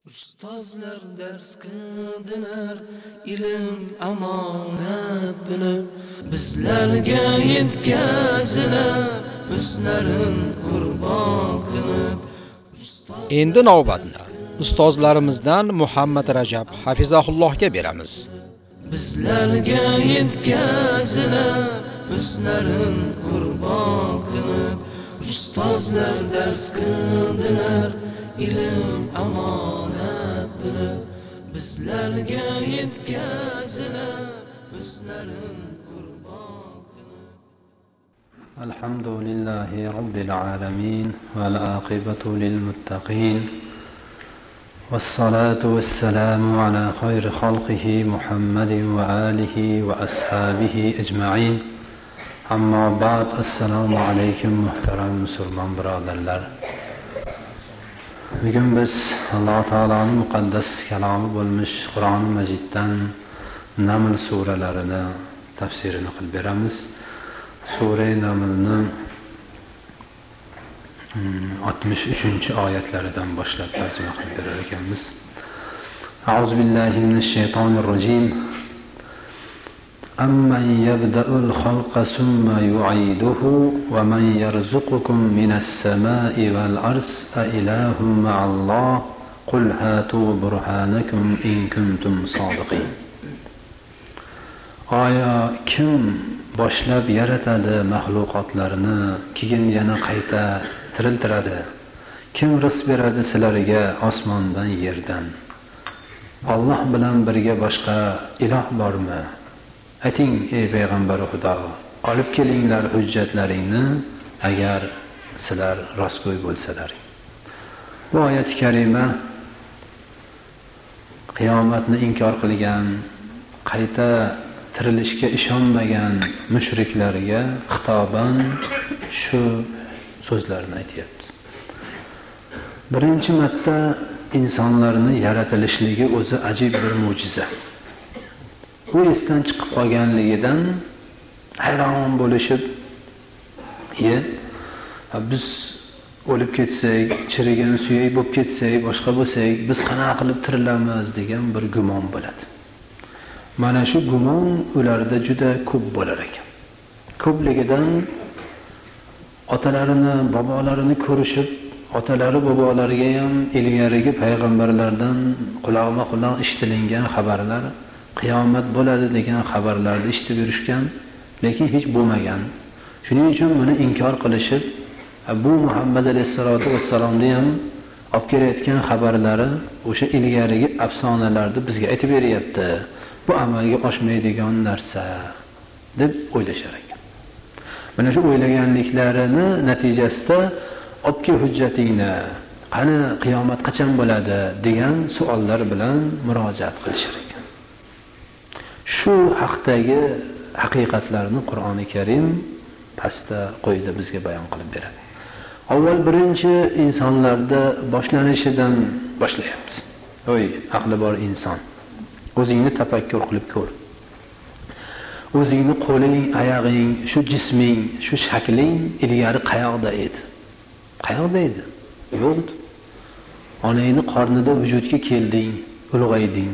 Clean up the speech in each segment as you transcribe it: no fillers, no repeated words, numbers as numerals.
Ustozlar dars qildilar, ilm amonat bilib, bizlarga yetkazilar, o'zlarin qurbon qilib. Endi navbatni ustozlarimizdan Muhammad Rajab hafizahullohga beramiz. Bizlarga yetkazilar, o'zlarin qurbon qilib, ustozlar dars qildilar, ilm amonat bilib, bizlarga yetkazilar, o'zlarin qurbon qilib. Alhamdulillahi Rabbil alamin val aqibatu lil muttaqin. والصلاة والسلام على خير خلقه محمد وآله وأصحابه أجمعين. أما بعد، السلام عليكم محترم مسلمان برادرlar. Bugun biz Alloh taoloning muqaddas kalomi bo'lmish Qur'oni Majiddan Naml suralarini tafsirini qilib beramiz. Sura Namlning 63 oyatlaridan boshlab tarjima qilib berar ekanmiz. A'udhu billahi minash shaytonir rojim. Amman yabda'ul khalqa summa yu'iduhu wa man yarzuqukum minas samai wal ardi a ilahum ma'alloh qul hatu burhanakum in kuntum sodiqin. Aya kim boshlab yaratadi mahluqotlarni, keyin yana qayta tiriltiradi? Kim rizq beradi sizlarga osmondan yerdan? Alloh bilan birga boshqa iloh bormi? Ayting ey payg'ambar Xudo, olib kelinglar hujjatlaringni agar sizlar rostgo'y bo'lsalar. Bu oyat karima qiyomatni inkor qilgan, qayta tirilishga ishonmagan mushriklarga xitoban shu so'zlarni aytayapti. Birinchi marta insonlarning yaratilishligi o'zi ajib bir mo'jiza. Bu esdan chiqib qolganligidan hayron bo'lishib, biz o'lib ketsak, chirigan suyak bo'lib ketsak, boshqa bo'lsak, biz qanaqa qilib tirilamiz degan bir gumon bo'ladi. Mana shu gumon ularda juda ko'p bo'lar ekan. Ko'pligidan otalarini, bobolarini ko'rishib, otalari bobolariga ham ilgarigi payg'ambarlardan quloqma-quloq eshitilingan xabarlar, qiyomat bo'ladi degan xabarlarni eshitib yurishgan, lekin hech bo'lmagan. Shuning uchun buni inkor qilishib, bu Muhammad alayhisolatu vassalomni ham olib kelayotgan xabarlari o'sha ilgarigi afsonalarni bizga aytib beryapti. Bu amalga oshmaydigan narsa deb o'ylashar ekan. Mana shu o'ylaganliklarini natijasida "Obki hujjatingni, qani qiyomat qachon bo'ladi?" degan savollar bilan murojaat qilishar ekan. Shu haqdagi haqiqatlarni Qur'oni Karim pastda qo'ydi bizga bayon qilib beradi. Avval birinchi insonlarda boshlanishidan boshlayapti. Oy, aqli bor inson, o'zingni tafakkur qilib ko'r. O'zingni qo'ling, oyog'ing, shu jisming, shu shakling ilgari qayoqda edi? Qayoqda edi? Yo'q. Onangni qornida vujudga kelding, ulg'ayding.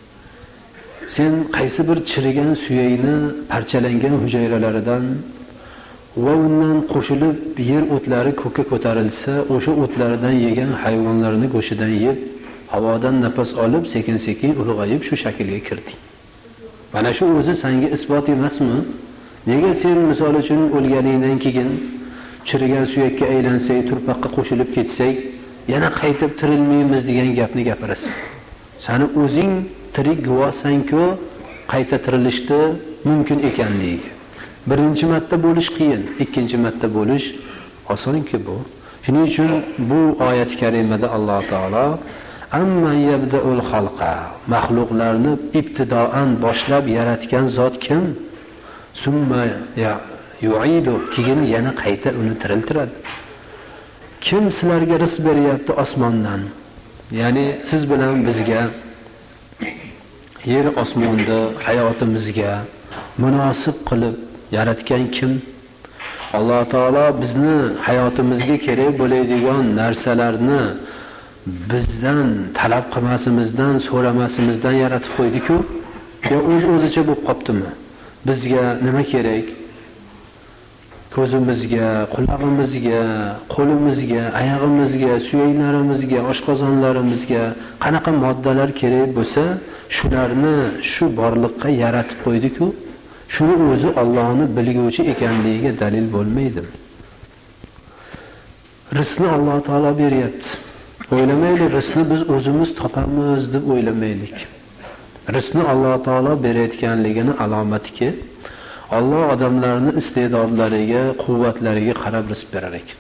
Sen qaysi bir chirigan suyakni parchalangan hujayralaridan va undan qo'shilib yer o'tlari ko'kka ko'tarilsa, o'sha o'tlardan yegan hayvonlarning go'shtidan yeb, havodan nafas olib, sekin-sekin ulg'ayib shu shaklga kirding. Mana shu o'zi senga isbot emasmi? Nega sen misol uchun o'lganingdan keyin chirigan suyakka aylansang, turpaqqa qo'shilib ketsak, yana qaytib tirilmaymiz degan gapni gapirasan? Seni o'zing tirik guvohsanku qayta tirilishda mumkin ekanligi. Birinchi marta bo'lish qiyin, ikkinchi marta bo'lish osonki bu. Shuning uchun bu oyat karimada Alloh taolo amman yabda'ul xalqa, mahluqlarni ibtidoan boshlab yaratgan zot kim? Summa yu'idu, keyin yana qayta uni tiriltiradi. Kim sizlarga rizq beryapti osmondan? Ya'ni siz bilan bizga yer osmonda hayotimizga munosib qilib yaratgan kim? Alloh taolo bizni hayotimizga kerak bo'ladigan narsalarni bizdan talab qilmasimizdan, so'ramasimizdan yaratib qo'ydi-ku, yo o'zicha bo'lib qoptimi? Bizga nima kerak? Ko'zimizga, qulog'imizga, qo'limizga, oyog'imizga, suyaklarimizga, oshqozonlarimizga qanaqa moddalar kerak bo'lsa, shularni shu borliqqa yaratib qo'ydi-ku, shuni o'zi Allohni bilguvchi ekanligiga dalil bo'lmaydi. Rizqni Alloh taolo beryapti. O'ylamaylik, rizqni biz o'zimiz topamiz deb o'ylamaylik. Rizqni Alloh taolo berayotganligini alomatiki, Alloh odamlarning iste'dodlariga, quvvatlariga qarab rizq berar ekan.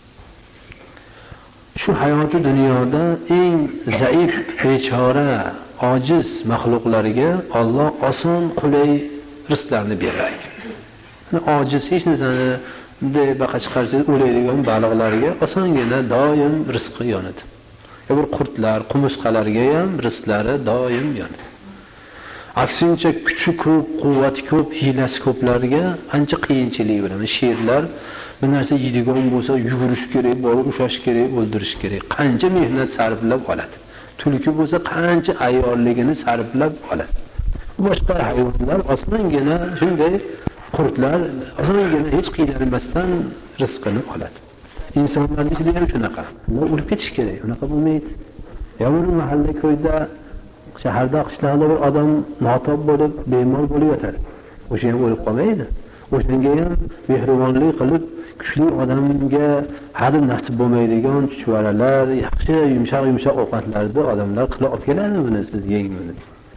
Shu hayoti dunyoda eng zaif, bechora, ojiz maxluqlarga Alloh oson, qulay rizqlarni berar ekan. Ojiz hech narsani bunday baqa chiqarsa o'laydigan baliqlarga osongina doim rizqi yonadi. Bir qurtlar, qumursqalarga ham rizqlari doim yonadi. Aksincha kuchi ko'p, quvvati ko'p, hiylasi ko'plarga ancha qiyinchilik bilan sherlar bir narsa yeydigan bo'lsa yugurish kerak, borib ushlash kerak, o'ldirish kerak. Qancha mehnat sarflab oladi. Tulki bo'lsa qancha ayyorligini sarflab oladi. Boshqa hayvonlar osongina shunday qurtlar osongina hech qiynalmasdan rizqini oladi. Insonlarning ichida ham shunaqa. Ular o'lib ketish kerak, unaqa bo'lmaydi. Yomon mahalla ko'yda shaharda qishloqda bir odam notob bo'lib, bemor bo'lib yotadi. O'sha ham o'lib qolmaydi. O'shanga ham mehribonlik qilib, kuchli odamga hadim nasib bo'lmaydigan chuchvaralar, yaxshi yumshoq ovqatlarni odamlar qilib olib keladi, buni siz yeng buni.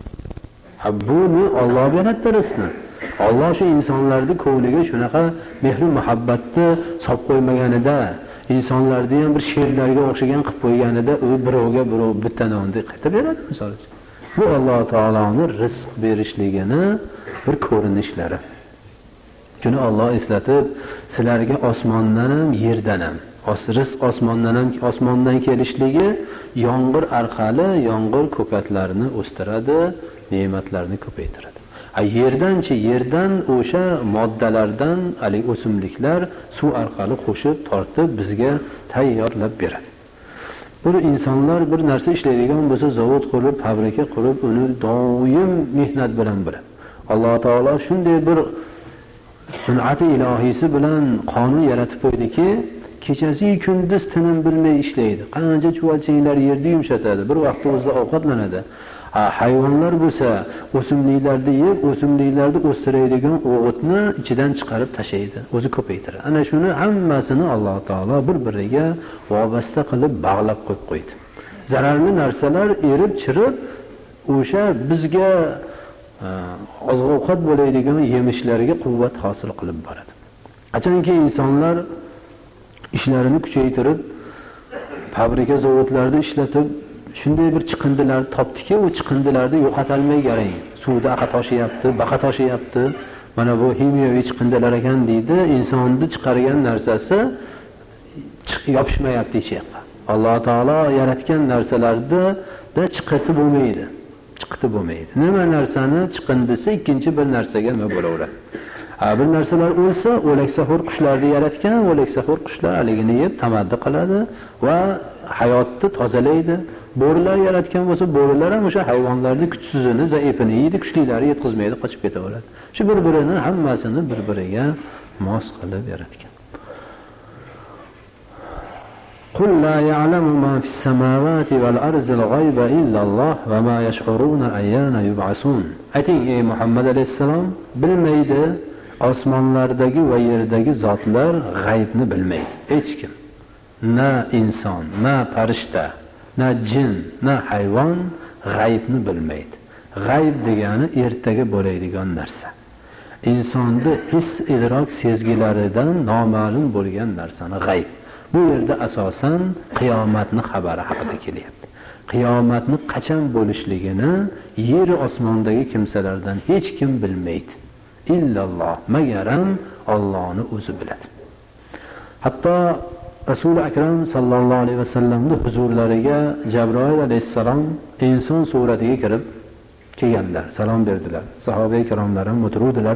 Buni Alloh beradi rizqni. Alloh shu insonlarning ko'ngliga shunaqa mehr muhabbatni solib qo'ymaganida, insonlarni ham bir sherlarga o'xshagan qilib qo'yganida, u birovga birov bitta nonni qaytib beradi misol uchun. Bu Alloh taoloning rizq berishligini bir ko'rinishlari. Shuni Alloh eslatib, sizlarga osmondan ham, yerdan ham, rizq osmondan kelishligi yomg'ir orqali yomg'ir ko'katlarni o'stiradi, ne'matlarni ko'paytiradi. Yerdan o'sha moddalardan o'simliklar suv orqali qo'shib tortib bizga tayyorlab beradi. Bu insonlar bir narsa ishlaydigan bo'lsa, zavod qurib, fabrika qurib, uni doim mehnat bilan bo'ladi. Alloh taolo shunday bir sun'ati ilohiysi bilan qonun yaratib qo'ydiki, kechasi kunduz tinim bilmay ishlaydi. Qancha chuvalchinglar yerni yumshatadi, bir vaqtda o'zida ovqatlanadi. Hayvonlar bo'lsa, o'simliklarni yeb, o'simliklarni o'stiradigan o'g'itni ichidan chiqarib tashlaydi, o'zi ko'paytiradi. Ana shuni hammasini Alloh taolo bir-biriga vobasta qilib bog'lab qo'yib qo'ydi. Zararli narsalar erib, chirib, o'sha bizga ovqat bo'ladigan yemishlarga quvvat hosil qilib boradi. Qachonki insonlar ishlarini kuchaytirib, fabrika zavodlarda ishlatib shunday bir chiqindilar topdiki, u chiqindilarni yo'qotolmay garang. Suvda aqa toshyapti, baqa toshyapti. Mana bu kimyoviy chiqindilar ekan deydi. Insonni chiqargan narsasi yopishmayapti ichiga. Alloh taolo yaratgan narsalarda chiqiti bo'lmaydi. Chiqiti bo'lmaydi. Nima narsani chiqindisi ikkinchi bir narsaga nima bo'laveradi. Bir narsalar o'lsa, o'laksaxo'r qushlarni yaratgan, o'laksaxo'r qushlar aligini yeb tamaddi qiladi va hayotni tozalaydi. Bo'rilar yaratgan bo'lsa, bo'rilar ham o'sha hayvonlarning kuchsizini, zaifini yeydi, kuchlilari yetkazmaydi, qochib ketaveradi. Shu bir-birini hammasini bir-biriga mos qilib yaratgan. Qul la ya'lamu ma fis samawati wal arzil g'ayba illa Alloh va ma yash'uruna ayyana yub'asun. Ayting ey Muhammad alayhisalom, bilmaydi osmonlardagi va yerdagi zotlar g'aybni bilmaydi. Hech kim. Na inson, na farishta, na jin, na hayvon g'aybni bilmaydi. G'ayb degani ertaga bo'ladigan narsa. Insonning his, idrok, sezgilaridan noma'lum bo'lgan narsani g'ayb. Bu yerda asosan qiyomatning xabari haqida kelyapti. Qiyomatni qachon bo'lishligini yer osmondagi kimsalardan hech kim bilmaydi. Illalloh, magaram Allohning o'zi biladi. Hatto Rasul akram sallallohu alayhi vasallamning huzurlariga Jabroil alayhissalom inson suratiga kirib kelganlar, salom berdilar. Sahoba-i kiromlar ham o'tiruvdilar.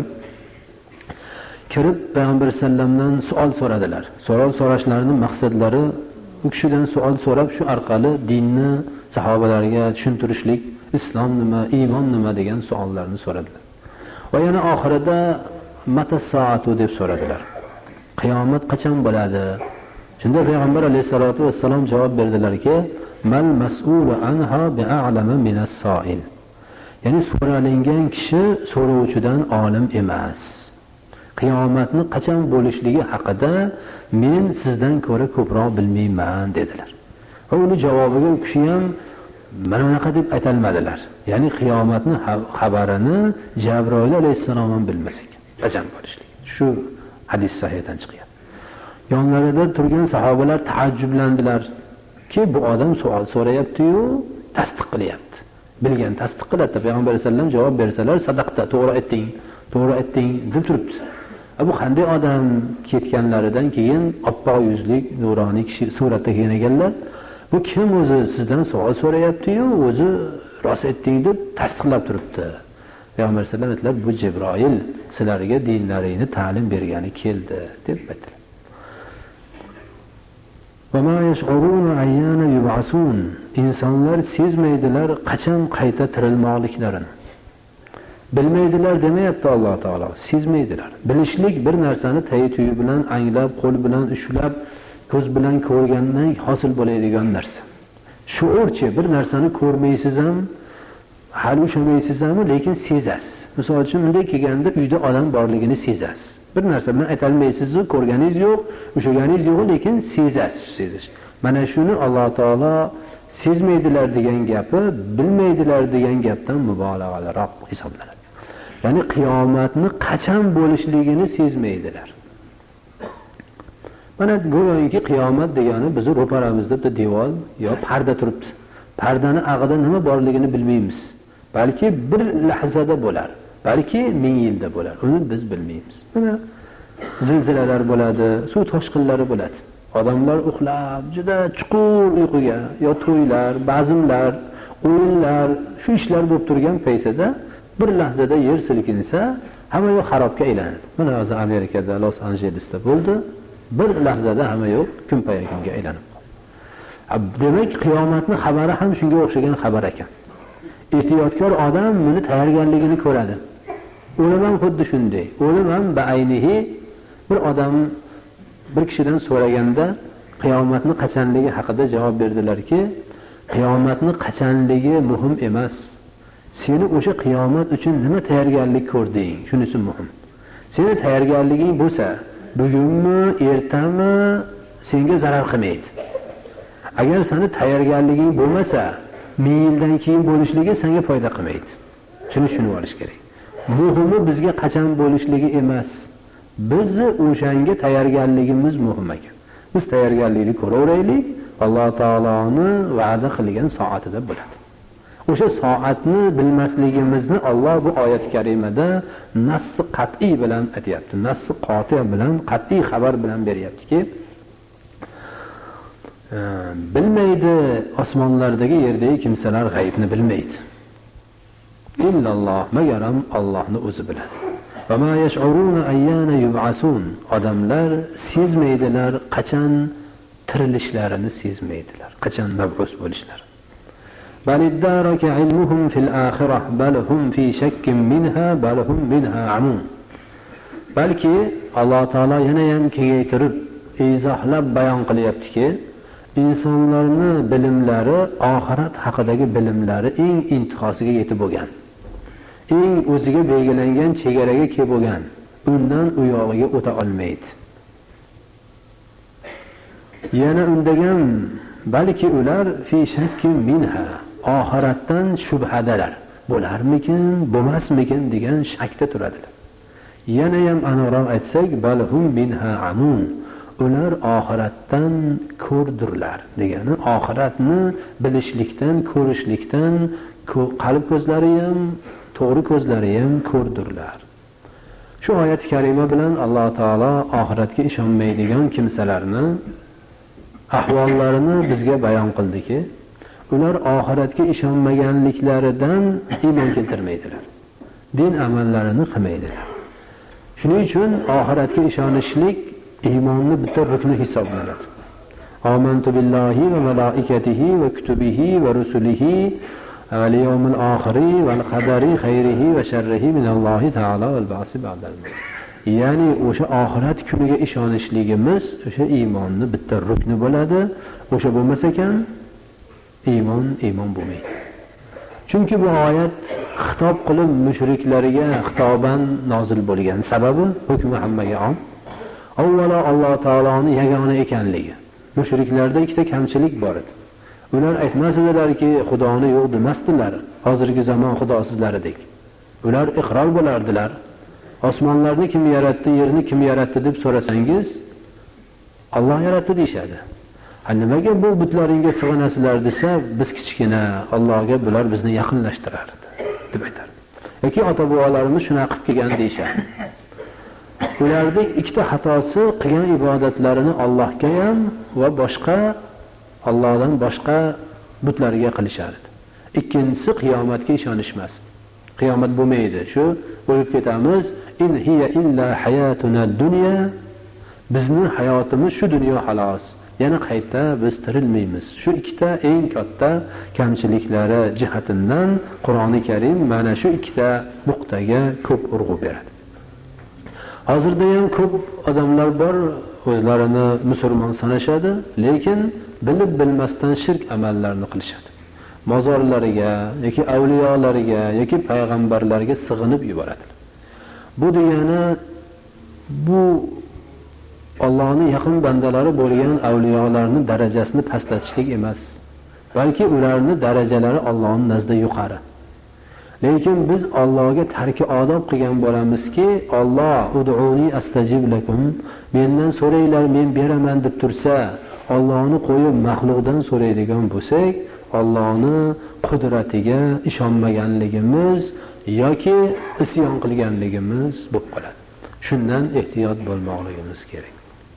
Kirib Payg'ambar sallamdan savol so'radilar. Savol so'rashlarining maqsadlari u kishidan savol so'rab shu orqali dinni sahobalarga tushuntirishlik, islom nima, iymon nima degan savollarni so'radilar. Va yana oxirida mata soatu deb so'radilar. Qiyomat qachon bo'ladi? Shunda payg'ambar alayhisolatu vassalom javob berdilarki, mal mas'ulu anha bi'a'lama minas so'il. Ya'ni so'ralingan kishi so'rovchidan olim emas. Qiyomatni qachon bo'lishligi haqida men sizdan ko'ra ko'proq bilmayman dedilar. Va uni javobiga u kishi ham mana bunaqa deb aytolmadilar. Ya'ni qiyomatni xabarini Jabroil alayhissalom ham bilmas ekan. Qachon bo'lishligi. Shu hadis sahihdan chiqadi. Yonlarida turgan sahobalar taajjublandilar ki bu odam savol so'rayapti-yu, tasdiq qilyapti. Bilgan tasdiq qiladi. Payg'ambar alayhisalom javob bersalar, sadaqta, to'g'ri aytding deb turibdi. Bu qanday odam? Ketganlaridan keyin oppoq yuzlik, nuroniy kishi suratda kelganlar. Bu kim o'zi sizdan savol so'rayapti-yu, o'zi rost aytding deb tasdiqlab turibdi. Payg'ambar alayhisalom aytdilar, bu Jibroil sizlarga dinlaringni ta'lim bergani keldi deb aytdilar. Va ma yash'uruna ayyana yub'asun. İnsanlar sezmaydilar qachon qayta tirilmoqliklarini. Bilmaydilar demayapti Alloh taolo, sezmaydilar. Bilishlik bir narsani tayi-tuyi bilan anglab, qo'l bilan ushlab, ko'z bilan ko'rgandan hosil bo'ladigan narsa. Shuurchi bir narsani ko'rmaysiz ham, hali ushamaysiz ham, lekin sezasiz. Misol uchun bunday kelganda uyda odam borligini sezasiz. Bir narsa bilan aytolmaysiz, ko'rganingiz yo'q, ushlaganingiz yo'q, lekin sezasiz. Mana shuni Alloh taolo sezmaydilar degan gapi, bilmaydilar degan gapdan mubolag'aliroq hisoblanadi. Ya'ni qiyomatni qachon bo'lishligini sezmaydilar. Mana go'yoki qiyomat degani bizni ro'paramizda bitta devor yo parda turibdi. Pardani ag'ida nima borligini bilmaymiz. Balki bir lahzada bo'lar, balki 1000 yilda bo'lar. Uni biz bilmaymiz. Mana zilzilalar bo'ladi, suv toshqinlari bo'ladi. Odamlar uxlab, juda chuqur uyquga, yo to'ylar, bazmlar, o'yinlar, shu ishlar bo'lib turgan paytida bir lahzada yer silkinsa, hamma yo'q xarobga aylanadi. Mana hozir Amerikada, Los Anjelesda bo'ldi. Bir lahzada hamma yo'q kunpayakunga aylanib qoldi. Demak, qiyomatning xabari ham shunga o'xshagan xabar ekan. Ehtiyotkor odam buni tayyorgarligini ko'radi. O'lim ham xuddi shunday. O'lim ham ba'aynihi bir odam bir kishidan so'raganda qiyomatni qachonligi haqida javob berdilarki, qiyomatni qachonligi muhim emas. Seni o'sha qiyomat uchun nima tayyorgarlik ko'rding? Shunisi muhim. Seni tayyorgarliging bo'lsa, bugunmi, ertami senga zarar qilmaydi. Agar seni tayyorgarliging bo'lmasa, 1000 yildan keyin bo'lishligi senga foyda qilmaydi. Shuni tushunib olish kerak. Muhimi bizga qachon bo'lishligi emas. Bizni o'shanga tayyorgarligimiz muhim ekan. Biz tayyorgarlikni ko'raveraylik, Alloh taoloni va'da qilgan soatida bo'ladi. O'sha soatni bilmasligimizni Alloh bu oyat karimada nassi qat'iy bilan aytayapti. Nassi qoti bilan, qat'iy xabar bilan beryaptiki, bilmaydi osmonlardagi yerdagi kimsalar g'aybni bilmaydi. Illalloh, magaram Allohni o'zi biladi. Va ma yash'uruna ayyana yub'asun. Odamlar sezmaydilar qachon tirilishlarini sezmaydilar, qachon mab'us bo'lishlari. Baliddaraka ilmuhum fil akhirah bal hum fi shakkin minha bal hum minha amun. Balki Alloh taolo yana ham kengaytirib izohlab bayon qilyaptiki, insonlarni bilimlari oxirat haqidagi bilimlari eng intihosiga yetib bo'lgan. Eng o'ziga belgilangan chegaraga kelib bo'lgan. Undan u yog'iga o'ta olmaydi. Yana undagan balki ular fi shakkin minha, oxiratdan shubhadalar. Bo'larmikin, bo'lmasmikin degan shakda turadilar. Yana ham aniqroq aytsak, balhum minha amun. Ular oxiratdan ko'rdirlar degani, oxiratni bilishlikdan, ko'rishlikdan qalb ko'zlari ham, to'g'ri ko'zlari ham ko'rdirlar. Shu oyat karima bilan Alloh taolo oxiratga ishonmaydigan kimsalarni ahvollarini bizga bayon qildiki, ular oxiratga ishonmaganliklaridan iymon keltirmaydilar. Din amallarini qilmaydilar. Shuning uchun oxiratga ishonishlik iymonning bitta rukni hisoblanadi. Amantu billahi va malaikatihi va kutubihi va rusulihi va liyawmil oxiri val qadari xayrihi va sharrihi minallohi taala val ba'si ba'dal maut. Ya'ni o'sha oxirat kuniga ishonishligimiz o'sha iymonni bitta rukni bo'ladi. O'sha bo'lmasa ekan iymon bo'lmaydi. Chunki bu oyat xitob qilib mushriklarga xitoban nozil bo'lgan. Sababi hukmi hammaga om. Avvalo Alloh taoloning yagona ekanligi. Mushriklarda ikkita kamchilik bor edi. Ular aytmas edilarki, Xudoni yo'q demasdilar. Hozirgi zamon xudosizlaridek. Ular iqror bo'lardilar. Osmonlarni kim yaratdi, yerni kim yaratdi deb so'rasangiz, Alloh yaratdi deyshadi. Nimaga bu butlaringga sig'inasizlar desa, biz kichkina, Allohga bular bizni yaqinlashtirardi deb aytardi. Yoki ota-bobolarimiz shunaqa qilib kelgan deyshadi. Ularning ikkita xatosi qilgan ibodatlarini Allohga ham va boshqa Allohdan boshqa butlarga qilishardi. Ikkinchisi qiyomatga ishonishmasdi. Qiyomat bo'lmaydi. Shu o'lib ketamiz. In hiya illa hayatuna dunya. Bizning hayotimiz shu dunyo xolos. Yana qayta biz tirilmaymiz. Shu ikkita eng katta kamchiliklari jihatidan Qur'oni Karim mana shu ikkita nuqtaga ko'p urg'u beradi. Hozirda ham ko'p odamlar bor, o'zlarini musulmon sanashadi, lekin bilib bilmasdan shirk amallarni qilishadi. Mozorlariga yoki avliyolariga yoki payg'ambarlarga sig'inib yuboradi. Bu degani bu Allohning yaqin bandalari bo'lgan avliyolarning darajasini pastlatishlik emas, balki ularning darajalari Allohning nazdida yuqori. Lekin biz Allohga tarki odob qilgan bo'lamizki, Alloh ud'uni astajib lakum, mendan so'ranglar, men beraman deb tursa, Allohni qo'yib maxluqdan so'raydigan bo'lsak, Allohning qudratiga ishonmaganligimiz yoki isyon qilganligimiz bo'lib qoladi. Shundan ehtiyot bo'lmoqligimiz kerak.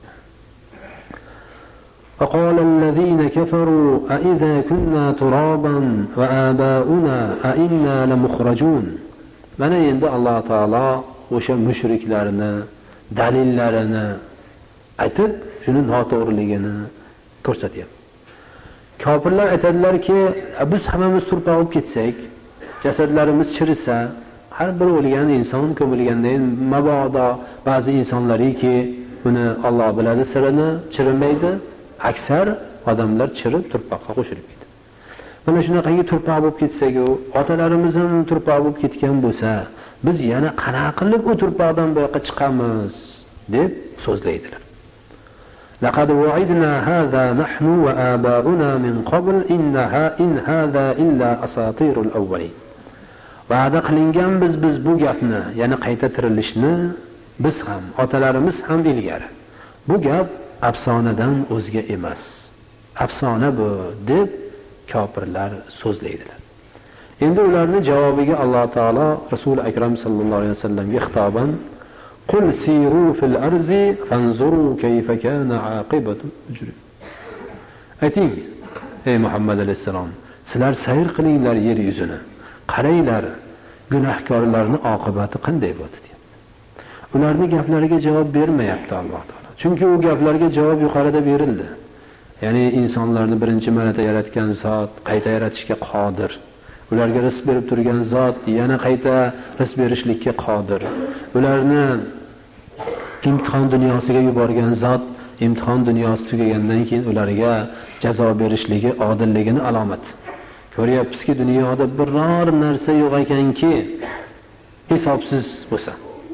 وقال الذين كفروا أئذا كنا ترابا وآباؤنا أئنا لمخرجون. Mana endi Alloh taolo o'sha mushriklarni dalillarini aytib, shuni noto'g'riligini ko'rsatyapti. Kofirlar aytadilarki, biz hammamiz turpoq bo'lib ketsak, jasadlarimiz chirisa, har bir o'lgan inson ko'milgandan mabodo ba'zi insonlariki, buni Alloh biladi sirini, chirimaydi. Aksar odamlar chirib turpoqqa qo'shilib ketadi. Mana shunaqangi turpoq bo'lib ketsak-ku, otalarimiz ham turpoq bo'lib ketgan bo'lsa, biz yana qanaqa qilib u turpoqdan bu yoqqa chiqamiz deb so'zlaydilar. Laqad wa'idna hadha nahnu wa aba'una min qabl in hadha illa asatirul awwalin. Va'da qilingan biz bu gapni, ya'ni qayta tirilishni biz ham, otalarimiz ham ilgari. Bu gap afsonadan o'zga emas. Afsona bu deb kofirlar so'zlaydilar. Endi ularning javobiga Alloh taolo Rasul akram sallallohu alayhi vasallamga xitoban Qul siru fil arzi fanzuru kayfa kana aqibatu mujrim. Ayting, ey Muhammad alayhisalom, sizlar sayr qilinglar yer yuzini. Qaranglar, gunohkorlarning oqibati qanday bo'ldi deb. Ularning gaplariga javob bermayapti Alloh taolo. Chunki u gaplarga javob yuqorida berildi. Ya'ni insonlarni birinchi marta yaratgan zot qayta yaratishga qodir. Ularga rizq berib turgan zot yana qayta rizq berishlikka qodir. Ularni imtihon dunyosiga yuborgan zot imtihon dunyosi tugagandan keyin ularga jazo berishligi odilligini alomat. Ko'ryapmizki, dunyoda biror narsa yo'q ekanki hisobsiz bo'lsa.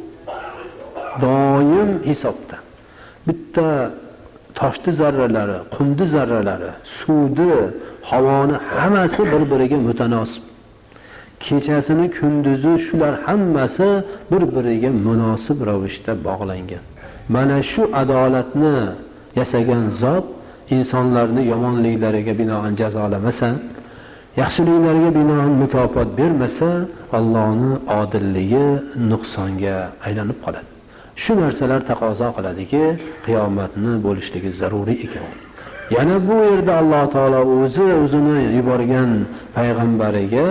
Doim hisobda. Bitta toshdi zarralari, qumdi zarralari, suvdi, havoni hammasi bir-biriga mutanosib. Kechasini, kunduzi shular hammasi bir-biriga munosib ravishda bog'langan. Mana shu adolatni yasagan zot insonlarni yomonliklariga binoan jazolamasa, yaxshiliklariga binoan mukofot bermasa, Allohning odilligi nuqsonga aylanib qoladi. Shu narsalar taqozo qiladiki, qiyomatni bo'lishligi zaruriy ekan. Yana bu yerda Alloh taolo o'zini yuborgan payg'ambariga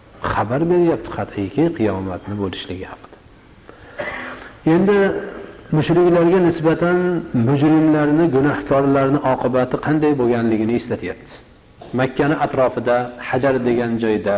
xabar beryapti qat'iyki qiyomatni bo'lishligi haqida. Endi mushriklarga nisbatan mujrimlarni, gunohkorlarni oqibati qanday bo'lganligini eslatyapti. Makkani atrofida Hajar degan joyda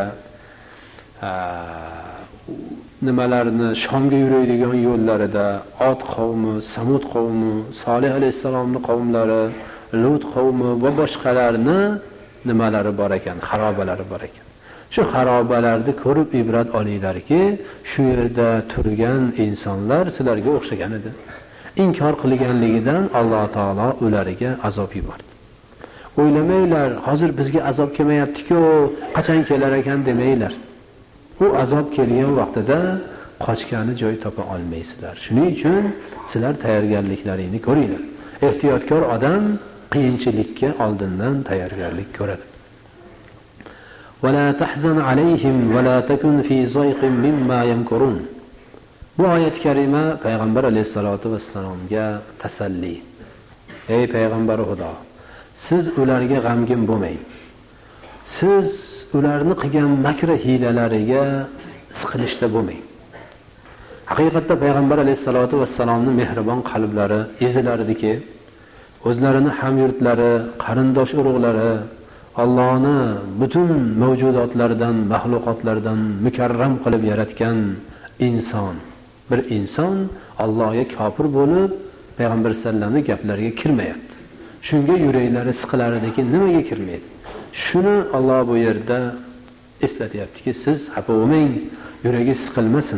nimalarni Shomga yuradigan yo'llarida Ot qavmi, Samud qavmi, Solih alayhisalomning qavmlari, Lut qavmi va boshqalarni nimalari bor ekan, xarobalari bor ekan. Shu xarobalarni ko'rib ibrat olinglarki, shu yerda turgan insonlar sizlarga o'xshagan edi. Inkor qilganligidan Alloh taolo ularga azob yubordi. O'ylamanglar, hozir bizga azob kelmayapti-ku, qachon kelar ekan demanglar. Bu azob kelgan vaqtida qochgani joy topa olmaysizlar. Shuning uchun sizlar tayyorgarliklaringizni ko'ringlar. Ehtiyotkor odam qiyinchilikka oldindan tayyorgarlik ko'radi. ولا تحزن عليهم ولا تكن في ضيق مما يمكرون. Bu oyat karima payg'ambar alayhisolatu vassalomga tasalli. Ey payg'ambar Xudo, siz ularga g'amgin bo'lmang. Siz ularni qilgan makr hiylalariga siqilishda bo'lmang. Haqiqatda payg'ambar alayhisolatu vassalomning mehribon qalblari ezilardiki, o'zlarini hamyurtlari, qarindosh urug'lari Allohni butun mavjudotlardan, mahluqotlardan mukarram qilib yaratgan inson, bir inson Allohga kofir bo'lib, payg'ambar sallamning gaplariga kirmayapti. Shunga yuraklari siqilaridiki, nimaga kirmaydi? Shuni Alloh bu yerda eslatyaptiki, siz xafa bo'lmang, yuragi siqilmasin.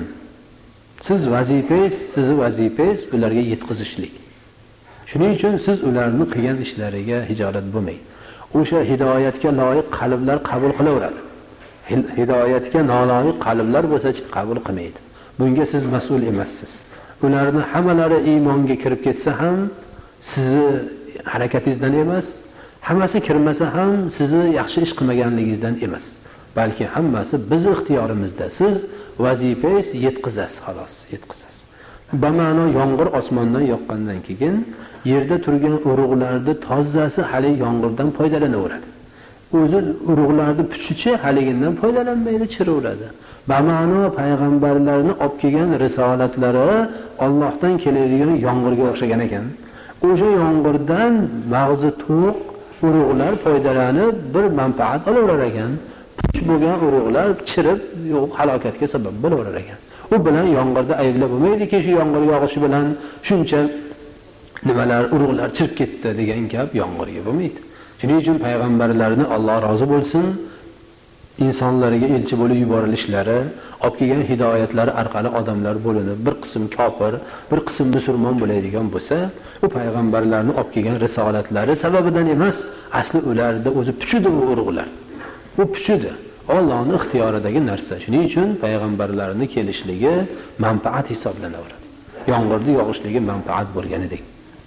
Sizni vazifangiz ularga yetkazishlik. Shuning uchun siz ularni qilgan ishlariga hijolat bo'lmang. O'sha hidoyatga loyiq qalblar qabul qilaveradi. Hidoyatga noloyiq qalblar bo'lsa-chi qabul qilmaydi. Bunga siz mas'ul emassiz. Ularni hammalari iymonga kirib ketsa ham sizni harakatingizdan emas, hammasi kirmasa ham sizni yaxshi ish qilmaganligingizdan emas. Balki hammasi biz ixtiyorimizda. Siz vazifangiz yetkazasiz, xolos, yetkazasiz. Bama'no yomg'ir osmondan yoqqandan keyin yerda turgan urug'larni tozasi hali yomg'irdan foydalanaveradi. O'zi urug'larni puchichi haligindan foydalanmaydi, chiraveradi. Bama'no payg'ambarlarni olib kelgan risolatlari Allohdan keladigan yomg'irga o'xshagan ekan. O'sha yomg'irdan mag'zi to'q urug'lar foydalanib bir manfaat olaverar ekan. Puch bo'lgan urug'lar chirib, halokatga sabab bo'laverar ekan. U bilan yomg'irda ayblab bo'lmaydiki, shu yomg'ir yog'ishi bilan shuncha nimalar urug'lar chirib ketdi degan gap yomg'irga bo'lmaydi. Shuning uchun payg'ambarlarni Alloh rozi bo'lsin, insonlarga elchi bo'lib yuborilishlari, olib kelgan hidoyatlari orqali odamlar bo'linib, bir qism kofir, bir qism musulmon bo'ladigan bo'lsa, u payg'ambarlarni olib kelgan risolatlari sababidan emas, asli ularda o'zi puchudi bu urug'lar. Bu puchudi. Allohning ixtiyoridagi narsa. Shuning uchun payg'ambarlarning kelishligi manfaat hisoblanaveradi. Yomg'irning yog'ishligi manfaat bo'lganidek.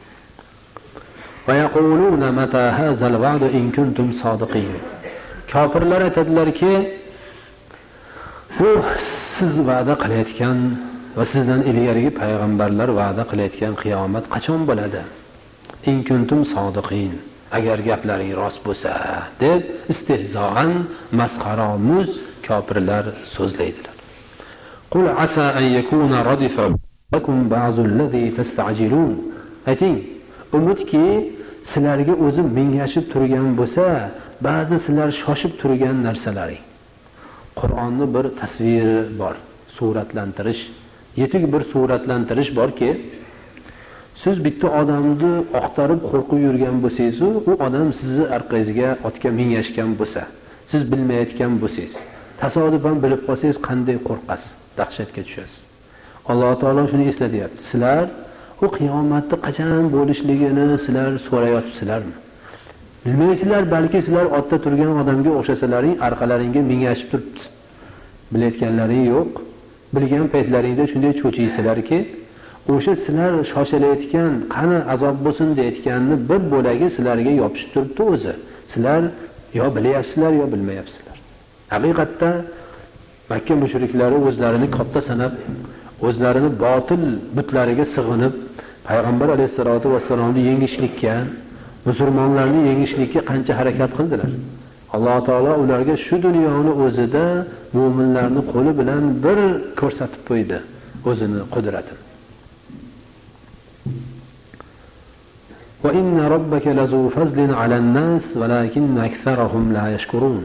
Va yaquluna mata hazal va'du in kuntum sodiqin. Kofirlar aytadilarki, bu siz va'da qilayotgan va sizdan ilgarigi payg'ambarlar va'da qilayotgan qiyomat qachon bo'ladi? In kuntum sodiqin. Agar gaplaring rost bo'lsa, deb istehzoan, masxaromuz kofirlar so'zlaydilar. Qul asa an yakuna radifa lakum ba'zu allazi tasta'jilun. Ayting, umidki sizlarga o'zi mingashib turgan bo'lsa, ba'zi sizlar shoshib turgan narsalaring. Qur'onni bir tasviri bor, suratlantirish, yetuk bir suratlantirish borki, siz bitta odamni oqtarib qo'rqib yurgan bo'lsangiz, u odam sizni orqangizga otga mingashgan bo'lsa, siz bilmayotgan bo'lsangiz, tasodifan bilib qolsangiz qanday qo'rqasiz, dahshatga tushasiz. Alloh taolo shuni eslatyapti. Sizlar u qiyomatda qachon bo'lishligini sizlar so'rayapsizlarmi? Bilmaysizlar, balki sizlar otda turgan odamga o'xshasalaring, orqalaringga mingashib turibdi. Bilayotganlaring yo'q. Bilgan paytlaringda shunday cho'chiysizlarki, o'sha sizlar shoshilayotgan, qani azob bo'lsin deyotganni bir bo'lagi sizlarga yopishib turibdi o'zi. Sizlar yo bilyapsizlar yo bilmayapsizlar. Haqiqatda Makka mushriklari o'zlarini katta sanab, o'zlarini botil butlariga sig'inib, payg'ambar alayhisolatu vassalomni yengishlikka, musulmonlarni yengishlikka qancha harakat qildilar. Alloh taolo ularga shu dunyoni o'zida mu'minlarning qo'li bilan bir ko'rsatib qo'ydi o'zini qudratini. Va inna robbaka lazu fazlin alan-nas walakinna aktharuhum la yashkurun.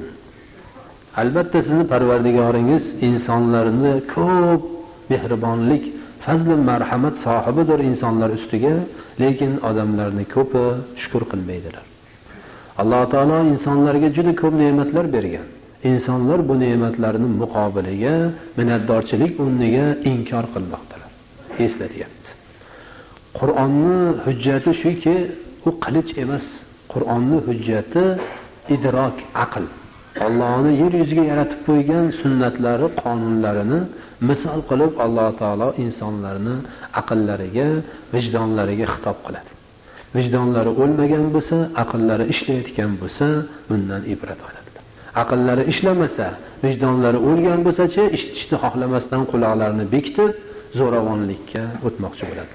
Albatta sizning Parvardigoringiz insonlarni ko'p mehribonlik, fazl va marhamat sohibidir insonlar ustiga, lekin odamlarni ko'pi shukr qilmaydilar. Alloh taolo insonlarga juda ko'p ne'matlar bergan. İnsanlar bu ne'matlarning muqobiliga minnatdorchilik o'rniga inkor qilmoqdalar. Eslatyapti. Qur'onning hujjati shuki, u qilich emas. Qur'onning hujjati idrok, aql. Allohning yer yuziga yaratib qo'ygan sunnatlari, qonunlarini misol qilib Alloh taolo insonlarni aqllariga, vijdonlariga xitob qiladi. Vijdonlari o'lmagan bo'lsa, aqllari ishlayotgan bo'lsa, bundan ibrat oladi. Aqllari ishlamasa, vijdonlari o'lgan bo'lsa-chi, eshitishni xohlamasdan quloqlarini bekitib, zo'ravonlikka o'tmoqchi bo'ladi.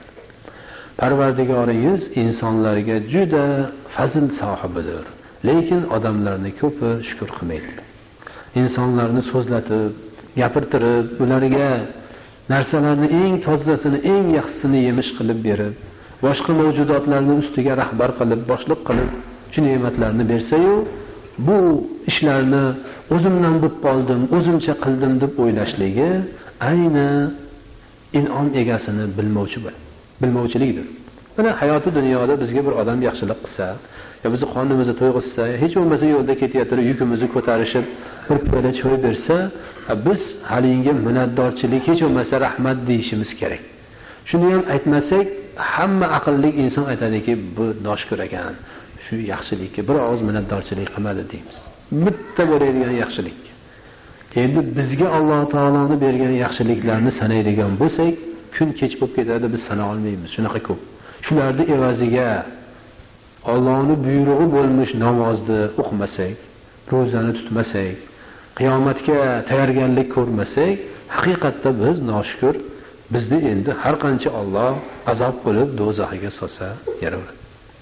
Parvardigoringiz insonlarga juda fazl sohibidir, lekin odamlarni ko'pi shukr qilmaydi. İnsonlarni so'zlatib, gapirtirib, ularga narsalarni eng tozasini, eng yaxshisini yemish qilib berib, boshqa mavjudotlarning ustiga rahbar qilib, boshliq qilib, shu ne'matlarni bersa-yu, bu ishlarni o'zimdan bo'lib qoldim, o'zimcha qildim deb o'ylashligi ayni in'om egasini bilmovchilikdir. Mana hayoti dunyoda bizga bir odam yaxshilik qilsa, yo bizni qonimizni to'yg'izsa, hech bo'lmasa yo'lda ketayotib yukimizni ko'tarishib, bir piyola choy bersa, biz halinga minnatdorchilik, hech bo'lmasa rahmat deyishimiz kerak. Shuni ham aytmasak, hamma aqlli inson aytadiki, bu noshukr ekan. Shu yaxshilikka bir oz minnatdorchilik qilmadi deymiz. Bitta bo'ladigan yaxshilik. Endi bizga Alloh taoloning bergan yaxshiliklarni sanaydigan bo'lsak, kun kech bo'lib ketadi, biz sana olmaymiz. Shunaqa ko'p. Shularning evaziga Allohning buyrug'i bo'lmish namozni o'qimasak, ro'zani tutmasak, qiyomatga tayyorgarlik ko'rmasak, haqiqatda biz noshukr, bizni endi har qancha Alloh azob qilib do'zaxiga solsa yaraveradi.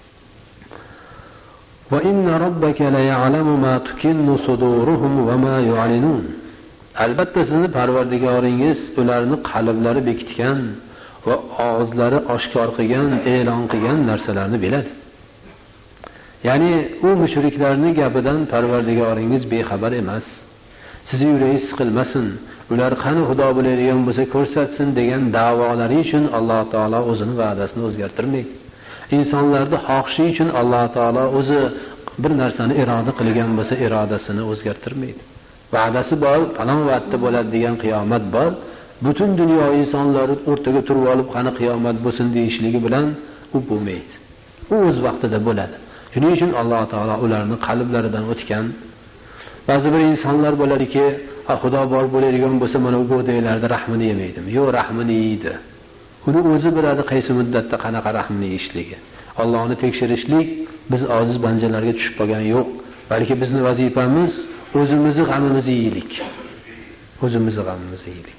Va inna robbaka la ya'lamu ma tukinnu suduruhum va ma yu'linun. Albatta sizning Parvardigoringiz ularni qalblari bekitgan va og'izlari oshkor qilgan, e'lon qilgan narsalarni biladi. Ya'ni u mushriklarning gapidan Parvardigoringiz bexabar emas. Sizni yurangiz siqilmasin, ular qani Xudo bo'ladigan bo'lsa ko'rsatsin degan da'volari uchun Alloh taolo o'zining va'dasini o'zgartirmaydi. İnsanlarda xohishi uchun Alloh taolo o'zi bir narsani iroda qilgan bo'lsa, irodasini o'zgartirmaydi. Va'dasi bor, falon vaqtda bo'ladi degan qiyomat bor. Butun dunyo insonlari o'rtaga turib olib, qani qiyomat bo'lsin deyishligi bilan u bo'lmaydi. U o'z vaqtida bo'ladi. Shuning uchun Alloh taolo ularning qalblaridan o'tgan ba'zi bir insonlar bo'ladiki, Xudo bor bo'ladigan bo'lsa, mana bu go'daylarda rahmini yemaydi. Yo'q, rahmini yeydi. Uni o'zi biladi qaysi muddatda qanaqa rahmni yeyishligi. Allohni tekshirishlik biz ojiz bandalarga tushib qolgan yo'q, balki bizning vazifamiz o'zimizni g'amimizni yeylik. O'zimizni g'amimizni yeylik.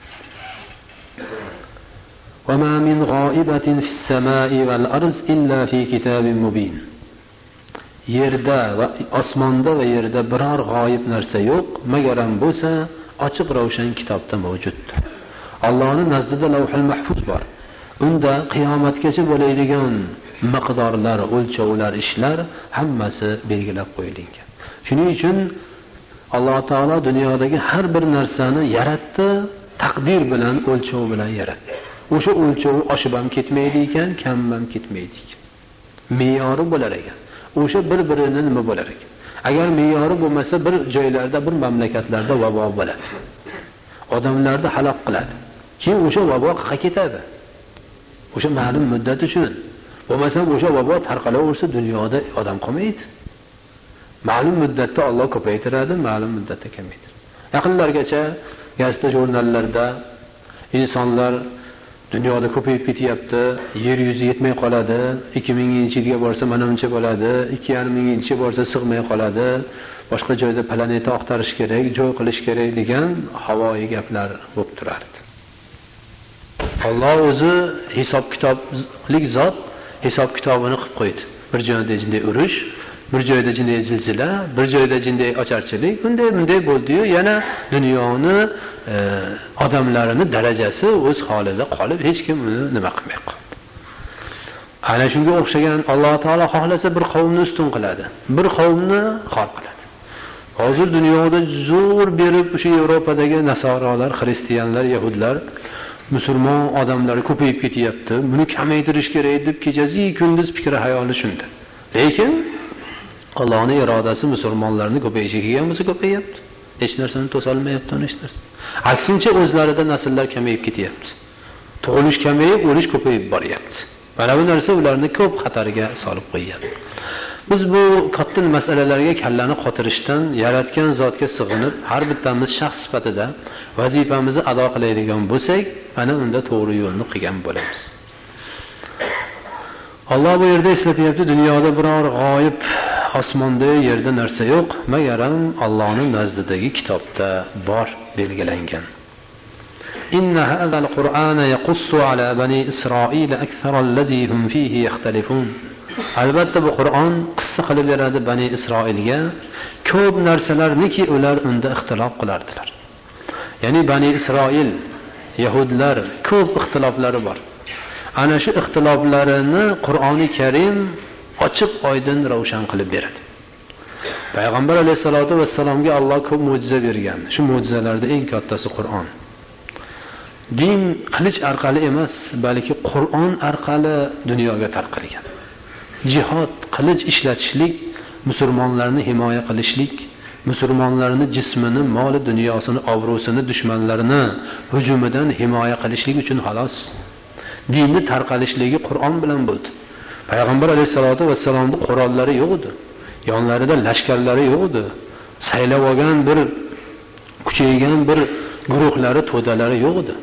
Va ma min g'oibatin fis samai val arz illa fi kitabin mubin. Yerda va osmonda va yerda biror g'oyib narsa yo'q, magaram bo'lsa ochiq ravshan kitobda mavjuddir. Allohning nazdida lavhul mahfuz bor. Unda qiyomatgacha bo'ladigan miqdorlar, o'lchovlar, ishlar hammasi belgilab qo'yilgan. Shuning uchun Alloh taolo dunyodagi har bir narsani yaratdi, taqdir bilan, o'lchov bilan yaratdi. O'sha o'lchov oshib ham ketmaydi ekan, kam ham ketmaydi ekan. Me'yori bo'lar ekan. O'sha bir-birini nima bo'lar ekan? Agar me'yori bo'lmasa, bir joylarda, bir mamlakatlarda vabo bo'ladi. Odamlarni halok qiladi. Keyin o'sha vabo qayerga ketadi? O'sha ma'lum muddat uchun. Bo'lmasa o'sha vabo tarqalaversa dunyoda odam qolmaydi. Ma'lum muddatda Alloh ko'paytiradi, ma'lum muddatda kamaytiradi. Yaqinlargacha gazeta jurnallarda insonlar dunyoda ko'payib ketyapti, yer yuzi yetmay qoladi, 2000-yilga borsa mana buncha bo'ladi, 2500-yilga borsa sig'may qoladi, boshqa joyda planeta oqtarish kerak, joy qilish kerak degan havoyi gaplar bo'lib turardi. Alloh o'zi hisob kitoblik zot hisob kitobini qilib qo'ydi. Bir joyda jinday urush, bir joyda jinday zilzila, bir joyda jinday ocharchilik, bunday bo'ldi-yu, yana dunyoni odamlarining darajasi o'z holida qolib, hech kim uni nima qilmay qoldi. Ana shunga o'xshagan Alloh taolo xohlasa bir qavmni ustun qiladi, bir qavmni xor qiladi. Hozir dunyoda zo'r berib o'sha Yevropadagi nasoralar, xristianlar, yahudlar, musulmon odamlar ko'payib ketyapti. Buni kamaytirish kerak deb kechasi kunduz fikri hayoli shunda. Lekin Allohning irodasi musulmonlarni ko'payishiga kelgan bo'lsa ko'payapti. Hech narsani to'sa olmayapti, hech narsa. Aksincha o'zlarida nasllar kamayib ketyapti. Tug'ilish kamayib, o'lish ko'payib boryapti. Mana bu narsa ularni ko'p xatarga solib qo'yyapti. Biz bu katta masalalarga kallani qotirishdan yaratgan zotga sig'inib, har bittamiz shaxs sifatida vazifamizni ado qiladigan bo'lsak, ana unda to'g'ri yo'lni qilgan bo'lamiz. Alloh bu yerda eslatyapti, dunyoda biror g'oyib osmonda, yerda narsa yo'q, magaram Allohning nazdidagi kitobda bor belgilangan. Inna hadal Qur'ana yaqussu ala bani Isroil akthara allazi hum fihi yaxtalifun. Albatta bu Qur'on qissa qilib beradi Bani Isroilga ko'p narsalarniki ular unda ixtilof qilardilar. Ya'ni Bani Isroil, Yahudlar ko'p ixtiloflari bor. Ana shu ixtiloflarini Qur'oni Karim ochiq oydin ravshan qilib beradi. Payg'ambar alayhisolatu vassalomga Alloh ko'p mo'jiza bergan. Shu mo'jizalarda eng kattasi Qur'on. Din qilich orqali emas, balki Qur'on orqali dunyoga tarqalgan. Jihad, qilich ishlatishlik, musulmonlarni himoya qilishlik, musulmonlarni jismini, moli, dunyosini, obro'sini dushmanlarini hujumidan himoya qilishlik uchun xolos. Dinni tarqalishligi Qur'on bilan bo'ldi. Payg'ambar alayhisolatu vassalomning qurollari yo'q edi. Yonlarida lashkarlari yo'q edi. Saylab olgan bir kuchaygan bir guruhlari, to'dalari yo'q edi.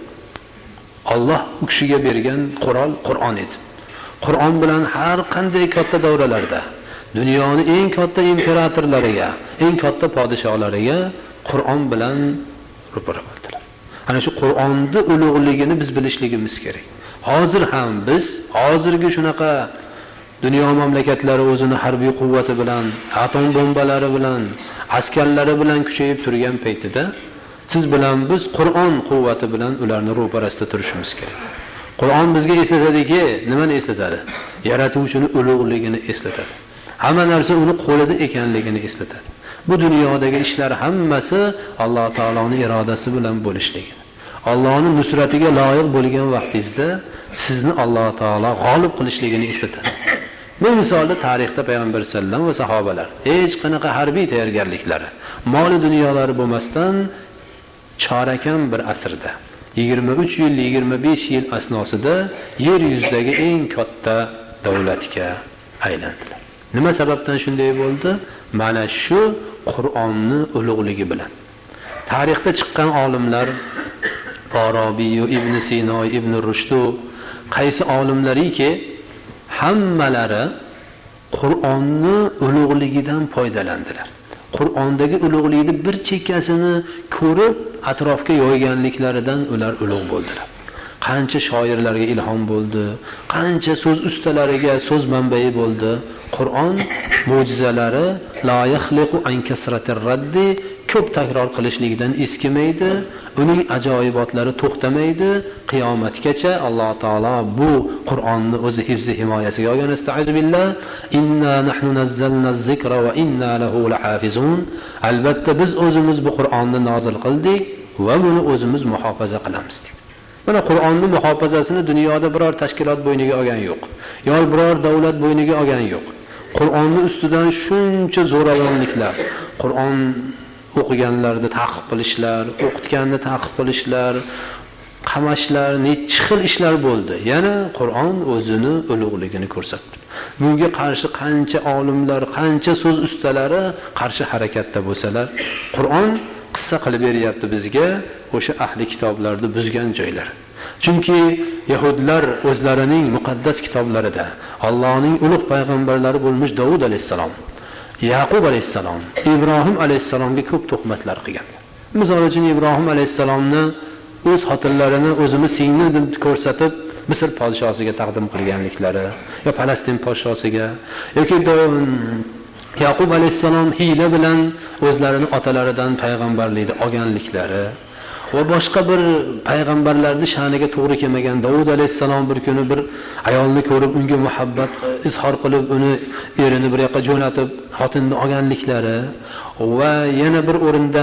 Alloh u kishiga bergan qurol Qur'on edi. Qur'on bilan har qanday katta davralarda, dunyoning eng katta imperatorlariga, eng katta podsholariga Qur'on bilan ro'para bo'ldilar. Ana shu Qur'onning ulug'ligini biz bilishligimiz kerak. Hozir ham biz hozirgi shunaqa dunyo mamlakatlari o'zini harbiy quvvati bilan, atom bombalari bilan, askarlari bilan kuchayib turgan paytida siz bilan biz Qur'on quvvati bilan ularni ro'parasida turishimiz kerak. Qur'on bizga eslatadiki, nimani eslatadi? Yaratuvchining ulug'ligini eslatadi. Hamma narsa uni qo'lida ekanligini eslatadi. Bu dunyodagi ishlar hammasi Alloh taoloning irodasi bilan bo'lishligi. Allohning nusratiga loyiq bo'lgan vaqtingizda sizni Alloh taolo g'olib qilishligini eslatadi. Bu misolda tarixda payg'ambar sallam va sahobalar hech qanaqa harbiy tayyorgarliklari, moli dunyolari bo'lmasdan chorakam bir asrda 23 yil, 25 yil asnosida yer yuzidagi eng katta davlatga aylandilar. Nima sababdan shunday bo'ldi? Mana shu Qur'onni ulug'ligi bilan. Tarixda chiqqan olimlar Farabiy, Ibn Sino, Ibn Rushd, qaysi olimlariki hammalari Qur'onni ulug'ligidan foydalandilar. Qur'ondagi ulug'likni bir chekkasini ko'rib atrofga yoyganliklaridan ular ulug' bo'ldilar. Qancha shoirlarga ilhom bo'ldi, qancha so'z ustalariga so'z manbai bo'ldi. Qur'on mo'jizalari la yaxliqu an kasratir raddi, ko'p takror qilishlikdan eskimaydi, uning ajoyibotlari to'xtamaydi. Qiyomatgacha Alloh taolo bu Qur'onni o'zi hifzi himoyasiga olgan. Astag'firullah. Inna nahnu nazzalna az-zikra va inna lahu lahafizun. Albatta biz o'zimiz bu Qur'onni nozil qildik va buni o'zimiz muhofaza qilamiz. Mana Qur'onning muhofazasini dunyoda biror tashkilot bo'yniga olgan yo'q. Yo biror davlat bo'yniga olgan yo'q. Qur'onning ustidan shuncha zo'ravonliklar, Qur'on o'qiganlarda ta'qib qilishlar, o'qitganni ta'qib qilishlar, qamashlar, necha xil ishlar bo'ldi. Yana Qur'on o'zini ulug'ligini ko'rsatdi. Bunga qarshi qancha olimlar, qancha so'z ustalari qarshi harakatda bo'lsalar, Qur'on qissa qilib beryapti bizga o'sha ahli kitoblarda buzgan joylar. Chunki Yahudlar o'zlarining muqaddas kitoblarida Allohning ulug' payg'ambarlari bo'lmuş Davud alayhisalom, Yaqub alayhisalom, Ibrohim alayhisalomga ko'p tuhmatlar qilgan. Misol uchun Ibrohim alayhisalomni o'z xotinlarini o'zimiz singli deb ko'rsatib Misr podshosiga taqdim qilganliklari, yo Falastin podshosiga, yoki Yaqub alayhisalom hiyla bilan o'zlarining otalaridan payg'ambarlikni olganliklari, va boshqa bir payg'ambarlarning sha'niga to'g'ri kelmagan Davud alayhissalom bir kuni bir ayolni ko'rib unga muhabbat izhor qilib uni erini bir yoqqa jo'natib xotinni olganliklari va yana bir o'rinda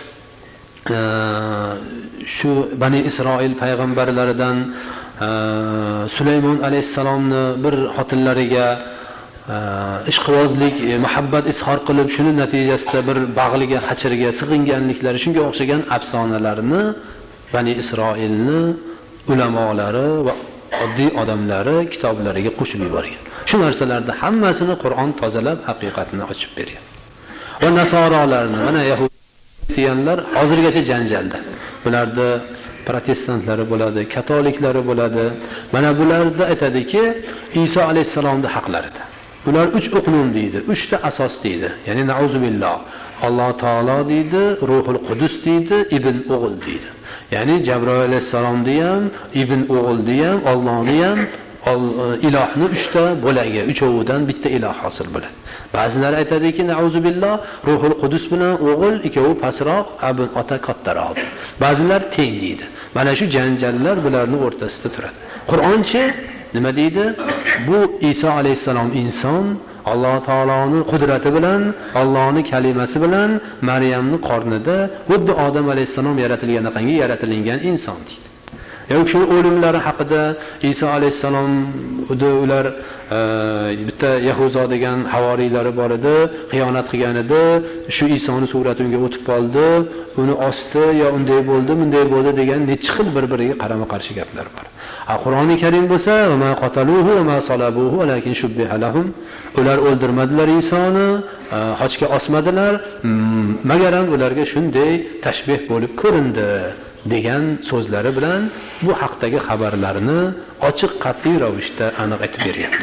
shu Bani Isroil payg'ambarlaridan Sulaymon alayhissalomni bir xotinlariga ishqibozlik, muhabbat izhor qilib, shuni natijasida bir bag'liga, hachiriga sig'inganliklari, shunga o'xshagan afsonalarni Bani Isroilni ulamolari va oddiy odamlari kitoblariga qo'shib yuborgan. Shu narsalarda hammasini Qur'on tozalab, haqiqatni ochib bergan. Va nasorolarni, mana Yahudiyanlar hozirgacha janjalda. Bularda protestantlari bo'ladi, katoliklari bo'ladi. Mana bularda aytadiki, Iso alayhisalomning haqlarida. Ular 3 uqnun deydi, 3 ta asos deydi. Ya'ni nauzubillah. Alloh taolo deydi, Ruhul Qudus deydi, Ibn O'g'il deydi. Ya'ni Jabroil alayhisalomni ham, Ibn O'g'ilni ham, Allohni ham, ilohni 3 ta bo'lagiga, uchovidan bitta iloh hosil bo'ladi. Ba'zilar aytadiki, nauzubillah, Ruhul Qudus bilan O'g'il ikkovi pastroq, Abun ota kattaroq. Ba'zilar teng deydi. Mana shu janjallar bularning o'rtasida turadi. Qur'onchi nima deydi? Bu Iso alayhisalom inson, Alloh taoloning qudrati bilan, Allohning kalimasi bilan Maryamning qornida xuddi Odam alayhisalom yaratilganidek yaratilgan inson deydi. Yo'q, shu o'limlari haqida Iso alayhisalom ular bitta Yahuzo degan havoriylari bor edi, xiyonat qilgan edi, shu Isoning surati unga o'tib qoldi, uni osdi, yo unday bo'ldi, bunday bo'ldi degan necha xil bir-biriga qarama-qarshi gaplar bor. Qur'oni Karim bo'lsa, "Va ma qataluhu va ma salabuhu, walakin shubbiha lahum." Ular o'ldirmadilar Isoni, xochga osmadilar, magaram ularga shunday tashbih bo'lib ko'rindi degan so'zlari bilan bu haqdagi xabarlarni ochiq qat'iy ravishda aniq aytib beryapti.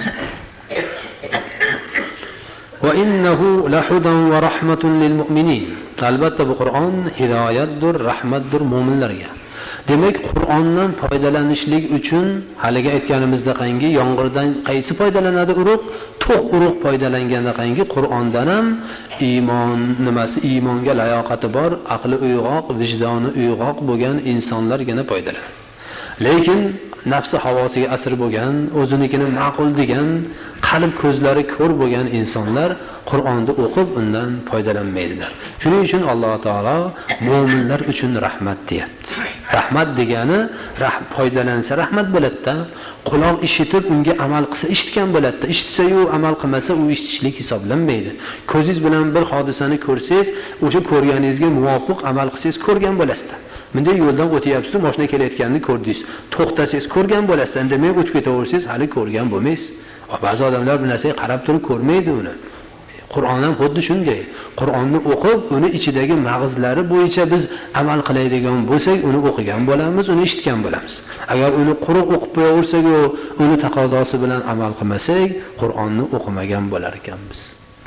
Va innahu lahudan va rahmatun lil mu'minin. Albatta bu Qur'on hidoyatdir, rahmatdir mu'minlarga. Demak, Qur'ondan foydalanishlik uchun haliga aytganimizdaqangi yomg'irdan qaysi foydalanadi urug'? To'q urug' foydalangandaqangi Qur'ondan ham iymon nimasi, iymonga layoqati bor, aqli uyg'oq, vijdoni uyg'oq bo'lgan insonlargina foydalanadi. Lekin nafsi havosiga asir bo'lgan, o'zinikini ma'qul degan, qalb ko'zlari ko'r bo'lgan insonlar Qur'onni o'qib undan foydalanmaydilar. Shuning uchun Alloh taolo mu'minlar uchun rahmat deyapti. Rahmat degani foydalansa rahmat bo'ladi-da. Quloq eshitib unga amal qilsa eshitgan bo'ladi. Eshitsa-yu amal qilmasa u eshitishlik hisoblanmaydi. Ko'zingiz bilan bir hodisani ko'rsangiz, o'sha ko'rganingizga muvofiq amal qilsangiz ko'rgan bo'lasiz. Bunday yo'ldan o'tyapsiz, mashina kelayotganini ko'rdingiz. To'xtasangiz ko'rgan bo'lasiz. Indamay o'tib ketaversangiz, hali ko'rgan bo'lmaysiz. Ba'zi odamlar bu narsaga qarab turib ko'rmaydi uni. Qur'on ham xuddi shunday. Qur'onni o'qib, uni ichidagi mag'izlari bo'yicha biz amal qilaydigan bo'lsak, uni o'qigan bo'lamiz, uni eshitgan bo'lamiz. Agar uni quruq o'qib qo'yaversak, uni taqozosi bilan amal qilmasak, Qur'onni o'qimagan bo'lar ekanmiz.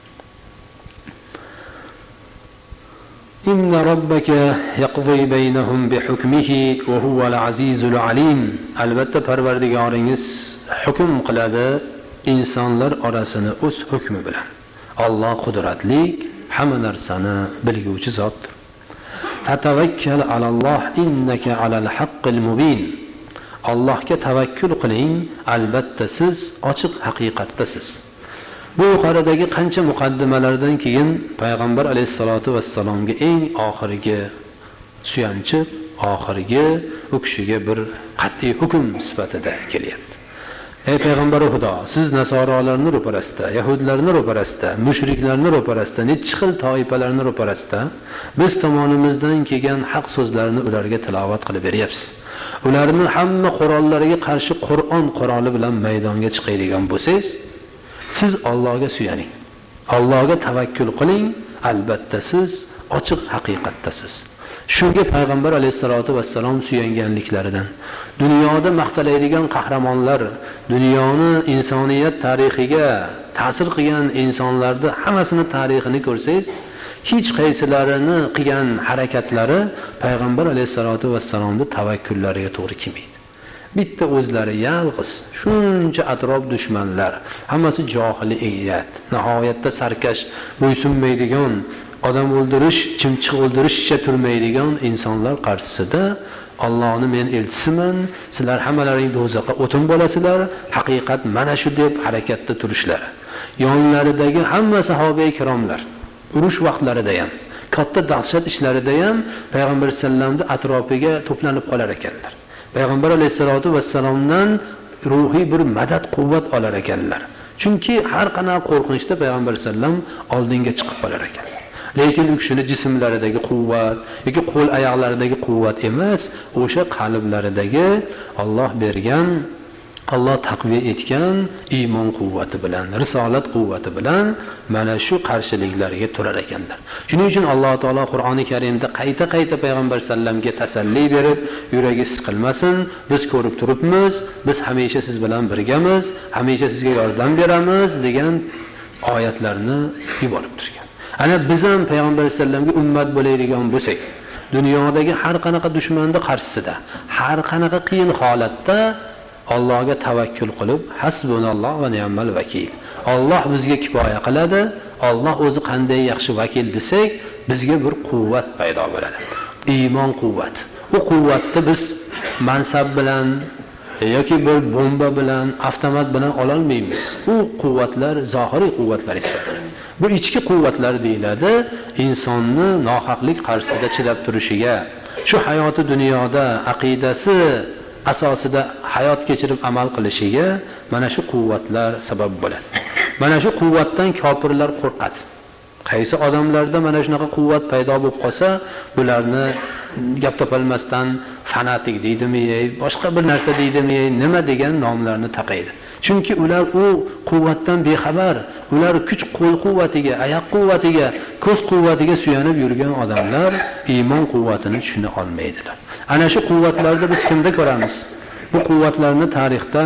Inna robbaka yaqdi baynahum bihukmihi va huval azizul alim. Albatta Parvardigoringiz hukm qiladi insonlar orasini o'z hukmi bilan. Alloh qudratli, hamma narsani bilguvchi zotdir. Tavakkal alalloh innaka alal haqqil mubin. Allohga tavakkul qiling, albatta siz ochiq haqiqatdasiz. Bu yuqoridagi qancha muqaddimalardan keyin payg'ambar alayhisolatu vassalomga eng oxirgi suyanchiq, oxirgi u kishiga bir qat'iy hukm sifatida kelyapti. Ey payg'ambar Xudo, siz nasorolarni ro'parasida, yahudlarni ro'parasida, mushriklarni ro'parasida, necha xil toifalarni ro'parasida biz tomonimizdan kelgan haq so'zlarni ularga tilovat qilib beryapsiz. Ularning hamma qurollariga qarshi Qur'on quroli bilan maydonga chiqadigan bo'lsangiz, siz Allohga suyaning. Allohga tavakkul qiling, albatta siz ochiq haqiqatdasiz. Shunga payg'ambar alayhisolatu vassalom suyanganliklaridan, dunyoda maqtalaydigan qahramonlar, dunyoni insoniyat tarixiga ta'sir qilgan insonlarning hammasini tarixini ko'rsangiz, hech qaysilarini qilgan harakatlari payg'ambar alayhisolatu vassalomning tavakkullariga to'g'ri kelmaydi. Bitta o'zlari yalg'iz, shuncha atrof dushmanlar, hammasi johiliyat, nihoyatda sarkash, bo'ysunmaydigan, odam o'ldirish, chimchiq o'ldirishcha turmaydigan insonlar qarshisida Allohni men elchisiman, sizlar hammalaring do'zaxga o'tin bo'lasizlar, haqiqat mana shu deb harakatda turishlari. Yonlaridagi hamma sahoba-i kiromlar urush vaqtlarida ham, katta dahshat ishlarida ham payg'ambar sallamning atrofiga to'planib qolar ekanlar. Payg'ambar alayhisolatu vassalomdan ruhiy bir madad quvvat olar ekanlar. Chunki har qanaqa qo'rqinchda payg'ambar sallam oldinga chiqib qolar ekan. Lekin u kishini jismlaridagi quvvat yoki qo'l oyoqlaridagi quvvat emas, o'sha qalblaridagi Alloh bergan, Alloh taqviy etgan iymon quvvati bilan, risolat quvvati bilan mana shu qarshiliklarga turar ekanlar. Shuning uchun Alloh taolo Qur'oni Karimda qayta-qayta payg'ambar sallamga tasalli berib, yuragi siqilmasin, biz ko'rib turibmiz, biz hamisha siz bilan birgamiz, hamisha sizga yordam beramiz degan oyatlarni yuborib turgan. Ana biz ham payg'ambar sallamga ummat bo'laydigan bo'lsak, dunyodagi har qanaqa dushmanning qarshisida, har qanaqa qiyin holatda Allohga tavakkul qilib, hasbunalloh va ni'mal vakil. Alloh bizga kifoya qiladi. Alloh o'zi qanday yaxshi vakil desak, bizga bir quvvat paydo bo'ladi. Iymon quvvat. Bu quvvatni biz mansab bilan yoki bir bomba bilan, avtomat bilan ola olmaymiz. Bu quvvatlar zohiriy quvvatlar hisoblanadi. Bu ichki quvvatlar deyiladi. Insonni nohaqlik qarshisida chidab turishiga, shu hayoti dunyoda aqidasi asosida hayot kechirib amal qilishiga mana shu quvvatlar sabab bo'ladi. Mana shu quvvatdan kofirlar qo'rqadi. Qaysi odamlarda mana shunaqa quvvat paydo bo'lib qolsa, bularni gap topolmasdan fanatik deydimi, boshqa bir narsa deydimi, nima degan nomlarni taqaydi. Chunki ular u quvvatdan bexabar, ular kuch qo'l quvvatiga, oyoq quvvatiga, ko'z quvvatiga suyanib yurgan odamlar iymon quvvatini tushuna olmaydilar. Ana shu quvvatlarda biz kimda ko'ramiz? Bu quvvatlarni tarixda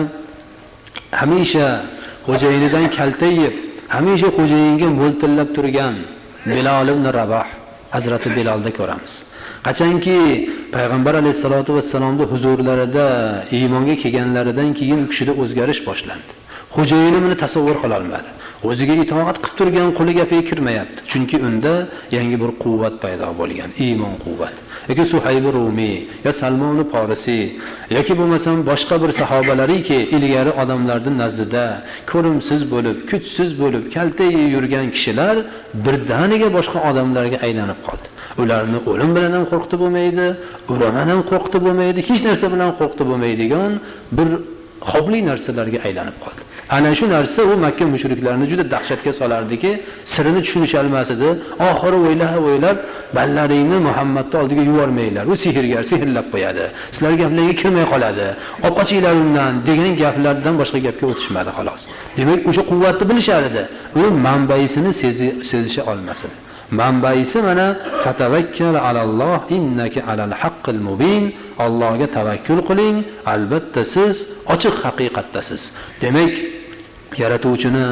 hamisha xo'jayinidan kalta yeb, hamisha xo'jayinga mo'ltillab turgan Bilal ibn Rabah Hazrati Bilalda ko'ramiz. Qachonki payg'ambar alayhisolatu vassalomning huzurlarida iymonga kelganlaridan keyin u kishida o'zgarish boshlandi. Xo'jayini buni tasavvur qila olmadi. O'ziga itoat qilib turgan qo'li gapiga kirmayapti. Chunki unda yangi bir quvvat paydo bo'lgan, iymon quvvat. Yoki Suhayb Rumi, yo Salmon Farisi, yoki bo'lmasam boshqa bir sahobalariki ilgari odamlarning nazdida ko'rimsiz bo'lib, kuchsiz bo'lib, kalta yurgan kishilar birdaniga boshqa odamlarga aylanib qoldi. Ularni o'lim bilan ham qo'rqitib bo'lmaydi, uraman ham qo'rqitib bo'lmaydi, hech narsa bilan qo'rqitib bo'lmaydigan bir xobli narsalarga aylanib qoldi. Ana shu narsa u Makka mushriklarini juda dahshatga solardiki, sirini tushunish olmasdi. Oxiri o'ylab, ballaringni Muhammadning oldiga yubormanglar. U sehrgar, sehrlab qo'yadi. Sizlar gaplarga kirmay qoladi. Oqochinglar undan degan gaplardan boshqa gapga o'tishmadi xolos. Demak, o'sha quvvatni bilishar edi. U manbaisini sezisha olmasdi. Manbaisi mana fatavakkal alalloh innaka alal haqqil mubin. Allohga tavakkul qiling, albatta siz ochiq haqiqatdasiz. Demak, yaratuvchini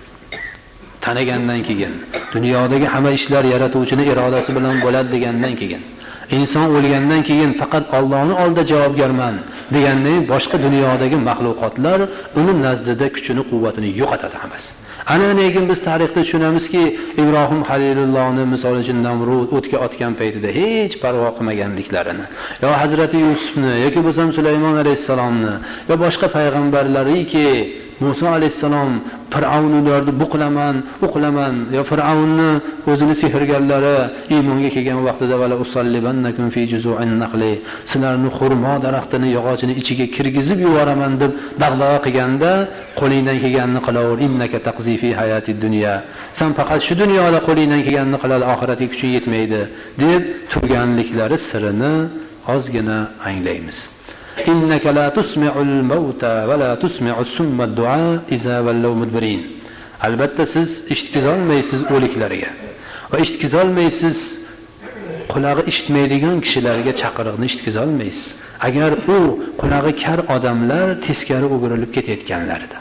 tanigandan keyin, dunyodagi hamma ishlar yaratuvchini irodasi bilan bo'ladi degandan keyin, inson o'lgandan keyin faqat Allohning oldida javobgarman degandan boshqa dunyodagi mahluqotlar uni nazdida kuchini, quvvatini yo'qotadi hammasi. Ana lekin biz tarixda tushunamizki, Ibrohim Halilullohni misol uchun Namrud o'tga otgan paytida hech parvo qilmaganliklarini, yo Hazrati Yusufni yoki bo'lsam Sulaymon alayhisalomni, yo boshqa payg'ambarlariki Musa alayhisalom Fir'avnlarni bu qilaman, yo Fir'avnni o'zini sehrgarlari iymonga kelgan vaqtida vala usallibannakum fi juzu'in naqli, sizlarni xurmo daraxtini yog'ochini ichiga kirgizib yuboraman deb dag'dag'a qilganda, qo'lingdan kelganini qilaver, innaka taqzi fi hayatid dunya. Sen faqat shu dunyoda qo'lingdan kelganini qiladi, oxiratga kuching yetmaydi deb turganliklari sirini ozgina anglaymiz. Innaka la tusmi'ul mauta va la tusmi'us summa du'a iza wallaw mudbirin. Albatta siz eshitgizolmaysiz o'liklarga va eshitgizolmaysiz qulog'i eshitmaydigan kishilarga chaqiriqni eshitgizolmaysiz. Agar u qulog'i kar odamlar teskari o'girilib ketayotganlarida.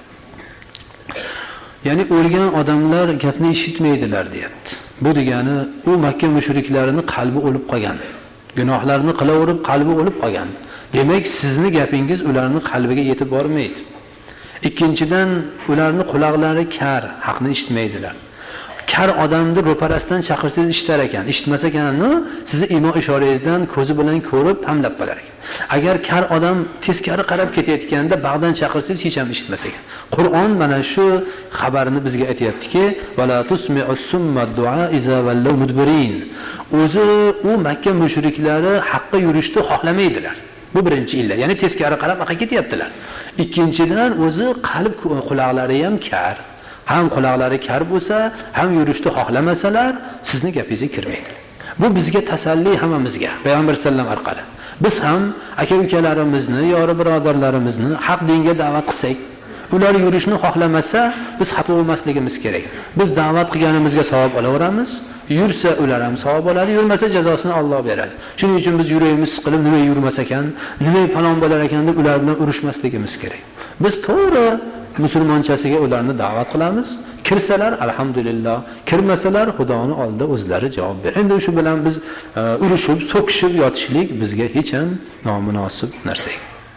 Ya'ni o'lgan odamlar gapni eshitmaydilar deyapti. Bu degani u Makka mushriklarining qalbi o'lib qolgan. Gunohlarni qilaverib qalbi o'lib qolgan. Demak, sizni gapingiz ularning qalbiga yetib bormaydi. Ikkinchidan, ularning quloqlari kar, haqni eshitmaydilar. kar odamni ro'parasidan chaqirsangiz eshitar ekan, eshitmas ekanni sizni imo ishorangizdan ko'zi bilan ko'rib hamlab qolar ekan. Agar kar odam teskari qarab ketayotganda bag'dan chaqirsangiz hech ham eshitmas ekan. Qur'on mana shu xabarni bizga aytayaptiki, "Vala tusmi'us summa du'a iza wallaw mudbirin." O'zi u Makka mushriklari haqqa yurishni xohlamaydilar. Bu birinchi illat. Ya'ni teskari qarab haqqa ketyaptilar. Ikkinchidan o'zi qalb quloqlari ham kar. Ham quloqlari kar bo'lsa, ham yurishni xohlamasalar, sizning gapingizga kirmaydi. Bu bizga tasalli hammamizga, Payg'ambar sallam orqali. Biz ham aka-ukalarimizni, yori birodarlarimizni haq dinga da'vat qilsak, ular yurishni xohlamasa, biz xato bo'lmasligimiz kerak. Biz da'vat qilganimizga savob olaveramiz. Yursa ular ham savob oladi, yurmasa jazosini Alloh beradi. Shuning uchun biz yuraymiz qilib, nima yurmas ekan, nima falon bo'lar ekan deb ular bilan urushmasligimiz kerak. Biz to'g'ri musulmonchasiga ularni da'vat qilamiz. Kirsalar alhamdulillah, kirmasalar Xudoning oldida o'zlari javob beradi. Endi shu bilan biz urushib, so'kishib yotishlik bizga hech ham nomunosib narsa.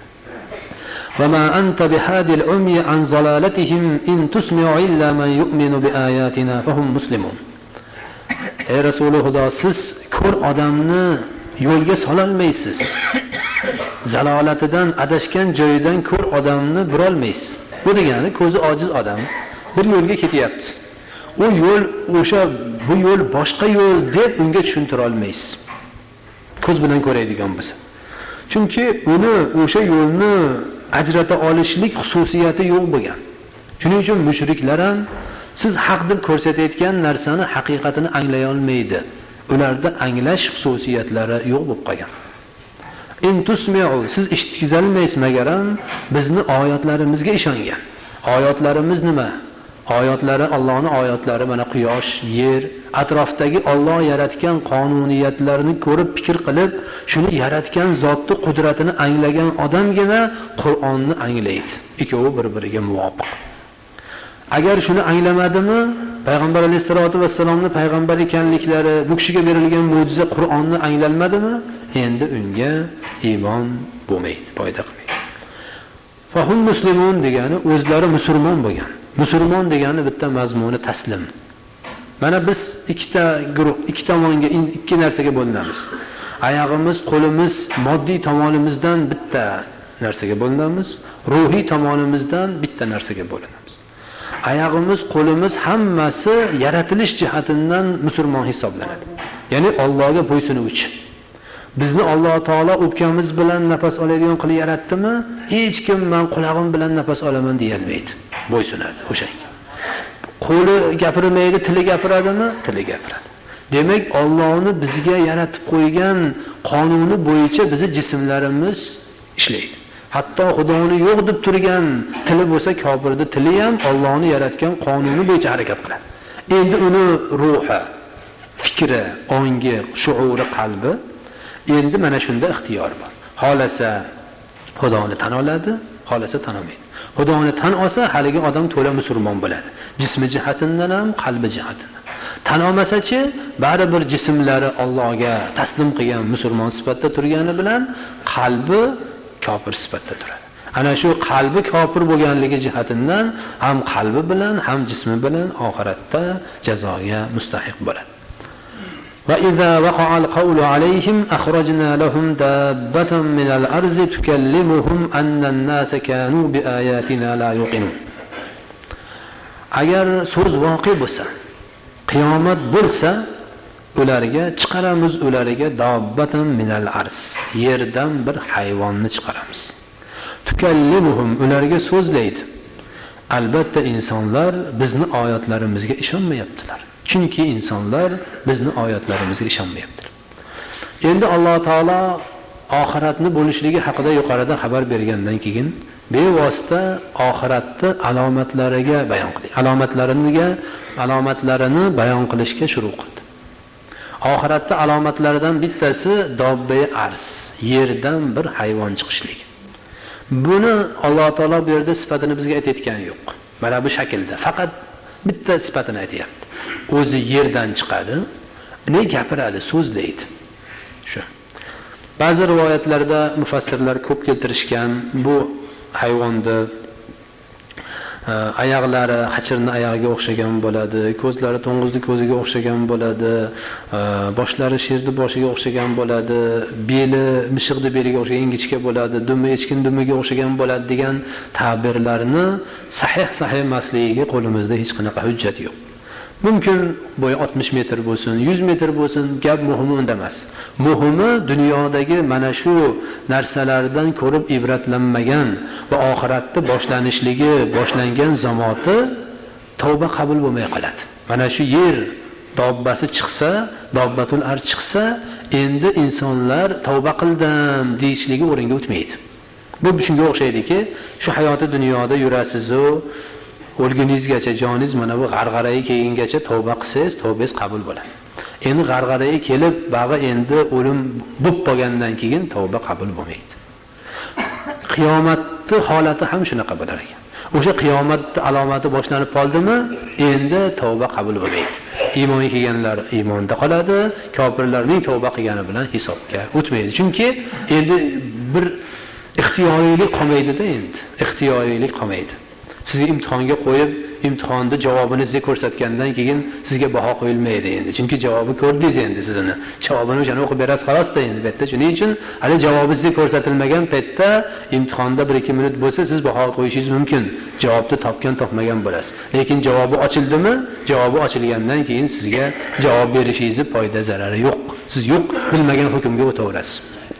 Va ma anta bihadil ummi an zalalatihim in tusmi'u illa man yu'minu bi ayatina fahum muslimun. Ey Rasululloh, Xudo, siz ko'r odamni yo'lga sololmaysiz. Zalolatidan adashgan joyidan ko'r odamni burolmaysiz. Bu degani ko'zi ojiz odam bir yo'lga ketyapti. U yo'l bu yo'l boshqa yo'l deb unga tushuntira olmaysiz. Ko'z bilan ko'radigan bo'lsa. Chunki uni o'sha yo'lni ajrata olishlik xususiyati yo'q bo'lgan. Shuning uchun mushriklar ham siz haq deb ko'rsatayotgan narsani haqiqatini anglay olmaydi. Ularda anglash xususiyatlari yo'q bo'lib qolgan. In tusmi'u, siz eshitgizolmaysiz magaram bizni oyatlarimizga ishongan. Oyatlarimiz nima? Oyatlari Allohning oyatlari, mana quyosh, yer, atrofdagi Alloh yaratgan qonuniyatlarni ko'rib fikr qilib, shuni yaratgan zotning qudratini anglagan odamgina Qur'onni anglaydi. Ikkovi bir-biriga muvofiq. Agar shuni anglamadimi, Payg'ambar alayhisolatu vassalomning payg'ambar ekanliklari, bu kishiga berilgan mo'jiza Qur'onni anglalmadimi? Endi unga iymon bo'lmaydi, foyda qilmaydi. Fahum muslimun degani o'zlari musulmon bo'lgan. Musulmon degani bitta mazmuni taslim. Mana biz ikkita guruh, ikki tomonga, ikki narsaga bo'linamiz. Oyog'imiz, qo'limiz moddiy tomonimizdan bitta narsaga bo'linamiz, ruhiy tomonimizdan bitta narsaga bo'linamiz. Oyog'imiz, qo'limiz hammasi yaratilish jihatidan musulmon hisoblanadi. Ya'ni Allohga bo'ysunuvchi. Bizni Alloh taolo o'pkamiz bilan nafas oladigan qilib yaratdimi? Hech kim men quloqim bilan nafas olaman deya olmaydi. Bo'ysunadi o'shanga. Qo'li gapirmaydi, tili gapiradimi? Tili gapiradi. Demak, Allohning bizga yaratib qo'ygan qonuni bo'yicha bizning jismlarimiz ishlaydi. Hatto Xudoning yo'q deb turgan tili bo'lsa, kofirning tili ham Allohning yaratgan qonuni bo'yicha harakat qiladi. Endi uni ruhi, fikri, ongi, shuuri, qalbi endi mana shunda ixtiyor bor. Xolasa Xudoni tan oladi, xolasa tan olmaydi. Xudoni tan olsa, haligi odam to'la musulmon bo'ladi. Jismi jihatidan ham, qalbi jihatidan. Tan olmasa-chi, baribir jismlari Allohga taslim qilgan musulmon sifatida turgani bilan qalbi kofir sifatida turadi. Ana shu qalbi kofir bo'lganligi jihatidan ham qalbi bilan, ham jismi bilan oxiratda jazoga mustahiq bo'ladi. وَإِذَا وَقَعَ الْقَوْلُ عَلَيْهِمْ أَخْرَجْنَا لَهُمْ دَابَّةً مِنَ الْأَرْضِ تُكَلِّمُهُمْ أَنَّ النَّاسَ كَانُوا بِآيَاتِنَا لَا يُوقِنُونَ. Agar so'z voqi bo'lsa, qiyomat bo'lsa, ularga chiqaramiz, ularga dabbatan minal ars, yerdan bir hayvonni chiqaramiz. Tukallimuhum, ularga so'zlaydi. Albatta insonlar bizni oyatlarimizga ishonmayaptilar. Chunki insonlar bizni oyatlarimizga ishonmayaptilar. Endi Alloh taolo oxiratni bo'lishligi haqida yuqorida xabar bergandan keyin bevosita oxiratni alomatlariga bayon qildi. Alomatlarini bayon qilishga shuru qildi. Oxiratda alomatlaridan bittasi dobbe ars, yerdan bir hayvon chiqishligi. Buni Alloh taolo bu yerda sifatini bizga aytayotgani yo'q. Mana bu shaklda faqat bitta sifatini aytayapti. O'zi yerdan chiqadi, ne gapiradi, so'zlaydi. Shu. Ba'zi rivoyatlarda mufassirlar ko'p keltirishgan bu hayvonni oyoqlari hachirni oyog'iga o'xshagan bo'ladi, ko'zlari to'ng'izni ko'ziga o'xshagan bo'ladi, boshlari sherni boshiga o'xshagan bo'ladi, beli mishiqni beliga o'xshagan ingichka bo'ladi, dumi echkin dumiga o'xshagan bo'ladi degan ta'birlarni sahih emasligiga qo'limizda hech qanaqa hujjat yo'q. Mumkin bo'yi 60 metr bo'lsin, 100 metr bo'lsin, gap muhimi unda emas. Muhimi dunyodagi mana shu narsalardan ko'rib ibratlanmagan va oxiratda boshlangan zamoti tavba qabul bo'lmay qoladi. Mana shu yer dobbasi chiqsa, dobbatul arz chiqsa, endi insonlar tavba qildim deyishligi o'ringa o'tmaydi. Bu shunga o'xshaydiki, shu hayoti dunyoda yurasiz-u, o'lguningizgacha joningiz mana bu g'arg'araga kelgungacha tavba qilsangiz, tavbangiz qabul bo'ladi. Endi g'arg'araga kelib, bag'i endi o'lim bo'lib qolgandan keyin tavba qabul bo'lmaydi. Qiyomatning holati ham shunaqa bo'lar ekan. O'sha qiyomatning alomati boshlanib qoldimi, endi tavba qabul bo'lmaydi. Iymonga kelganlar iymonda qoladi, kofirlarning tavba qilgani bilan hisobga o'tmaydi. Chunki endi bir ixtiyoriylik qolmaydi-da endi. Ixtiyoriylik qolmaydi. Sizga imtihonga qo'yib, imtihonda javobini sizga ko'rsatgandan keyin sizga baho qo'yilmaydi endi. Chunki javobi ko'rdingiz endi siz uni. Javobini o'shani o'qib berasiz xolos-da endi bu yerda. Shuning uchun hali javobi sizga ko'rsatilmagan paytda imtihonda 1-2 minut bo'lsa, siz baho qo'yishingiz mumkin. Javobni topgan bo'lasiz. Lekin javobi ochildimi? Javobi ochilgandan keyin sizga javob berishingiz foyda zarari yo'q. Siz yo'q bilmagan hukmga o'taverasiz.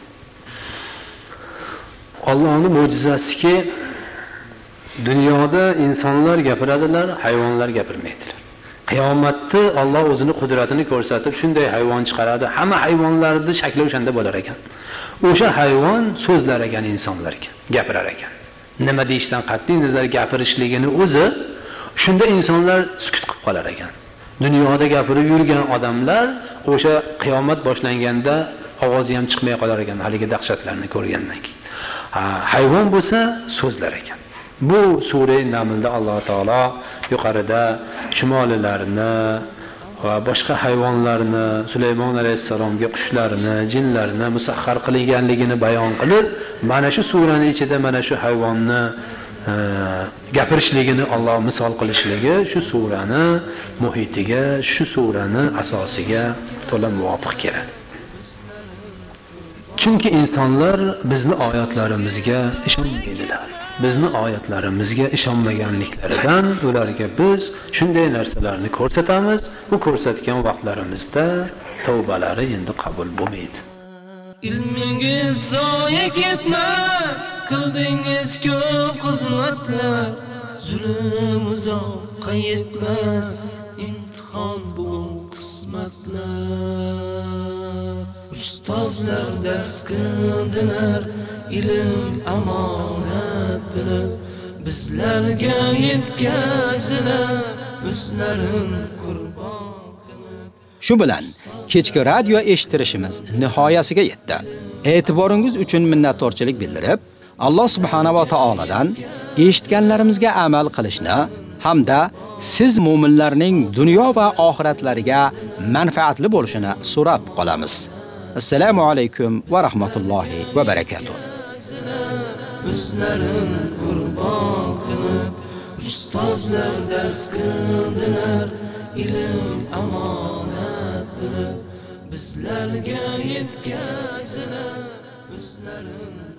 Allohning mo'jizasiki, dunyoda insonlar gapiradilar, hayvonlar gapirmaydilar. Qiyomatda Alloh o'zining qudratini ko'rsatib, shunday hayvon chiqaradi. Hamma hayvonlarning shakli o'shanda bo'lar ekan. O'sha hayvon so'zlar ekan insonlarga, gapirar ekan. Nima deyishdan qat'iy nazar gapirishligini o'zi shunda insonlar sukut qilib qolar ekan. Dunyoda gapirib yurgan odamlar o'sha qiyomat boshlanganda ovozi ham chiqmay qolar ekan, haligi dahshatlarni ko'rgandan keyin. Hayvon bo'lsa so'zlar ekan. Bu sura Namlda Alloh taolo yuqorida chumolilarni va boshqa hayvonlarni, Sulaymon alayhisalomga qushlarni, jinlarni musahhar qilinganligini bayon qilib, mana shu suraning ichida mana shu hayvonni gapirishligini Alloh misol qilishligi shu surani muhitiga, shu surani asosiga to'la muvofiq keladi. Chunki insonlar bizni oyatlarimizga ishonmaydilar. Bizni oyatlarimizga ishonmaganliklaridan ularga biz shunday narsalarni ko'rsatamiz. Bu ko'rsatgan vaqtlarimizda tavbalari endi qabul bo'lmaydi. Ilmingiz zoya ketmas, qildingiz ko'p xizmatlar, zulm uzoqqa yetmas, imtihon bu qismatlar. Ustozlar dars qildilar, ilm amonat bilib, bizlarga yetkazdilar, o'zlarin qurbon qilib. Shu bilan kechki radio eshittirishimiz nihoyasiga yetdi. E'tiboringiz uchun minnatdorchilik bildirib, Alloh subhanahu va taoladan eshitganlarimizga amal qilishni hamda siz mu'minlarning dunyo va oxiratlariga manfaatli bo'lishini so'rab qolamiz. Assalomu alaykum va rahmatullohi va barakatuh. O'zlarin qurbon qilib, ustozlar dars qildilar, ilm amonat bilib, bizlarga yetkazdilar, o'zlarin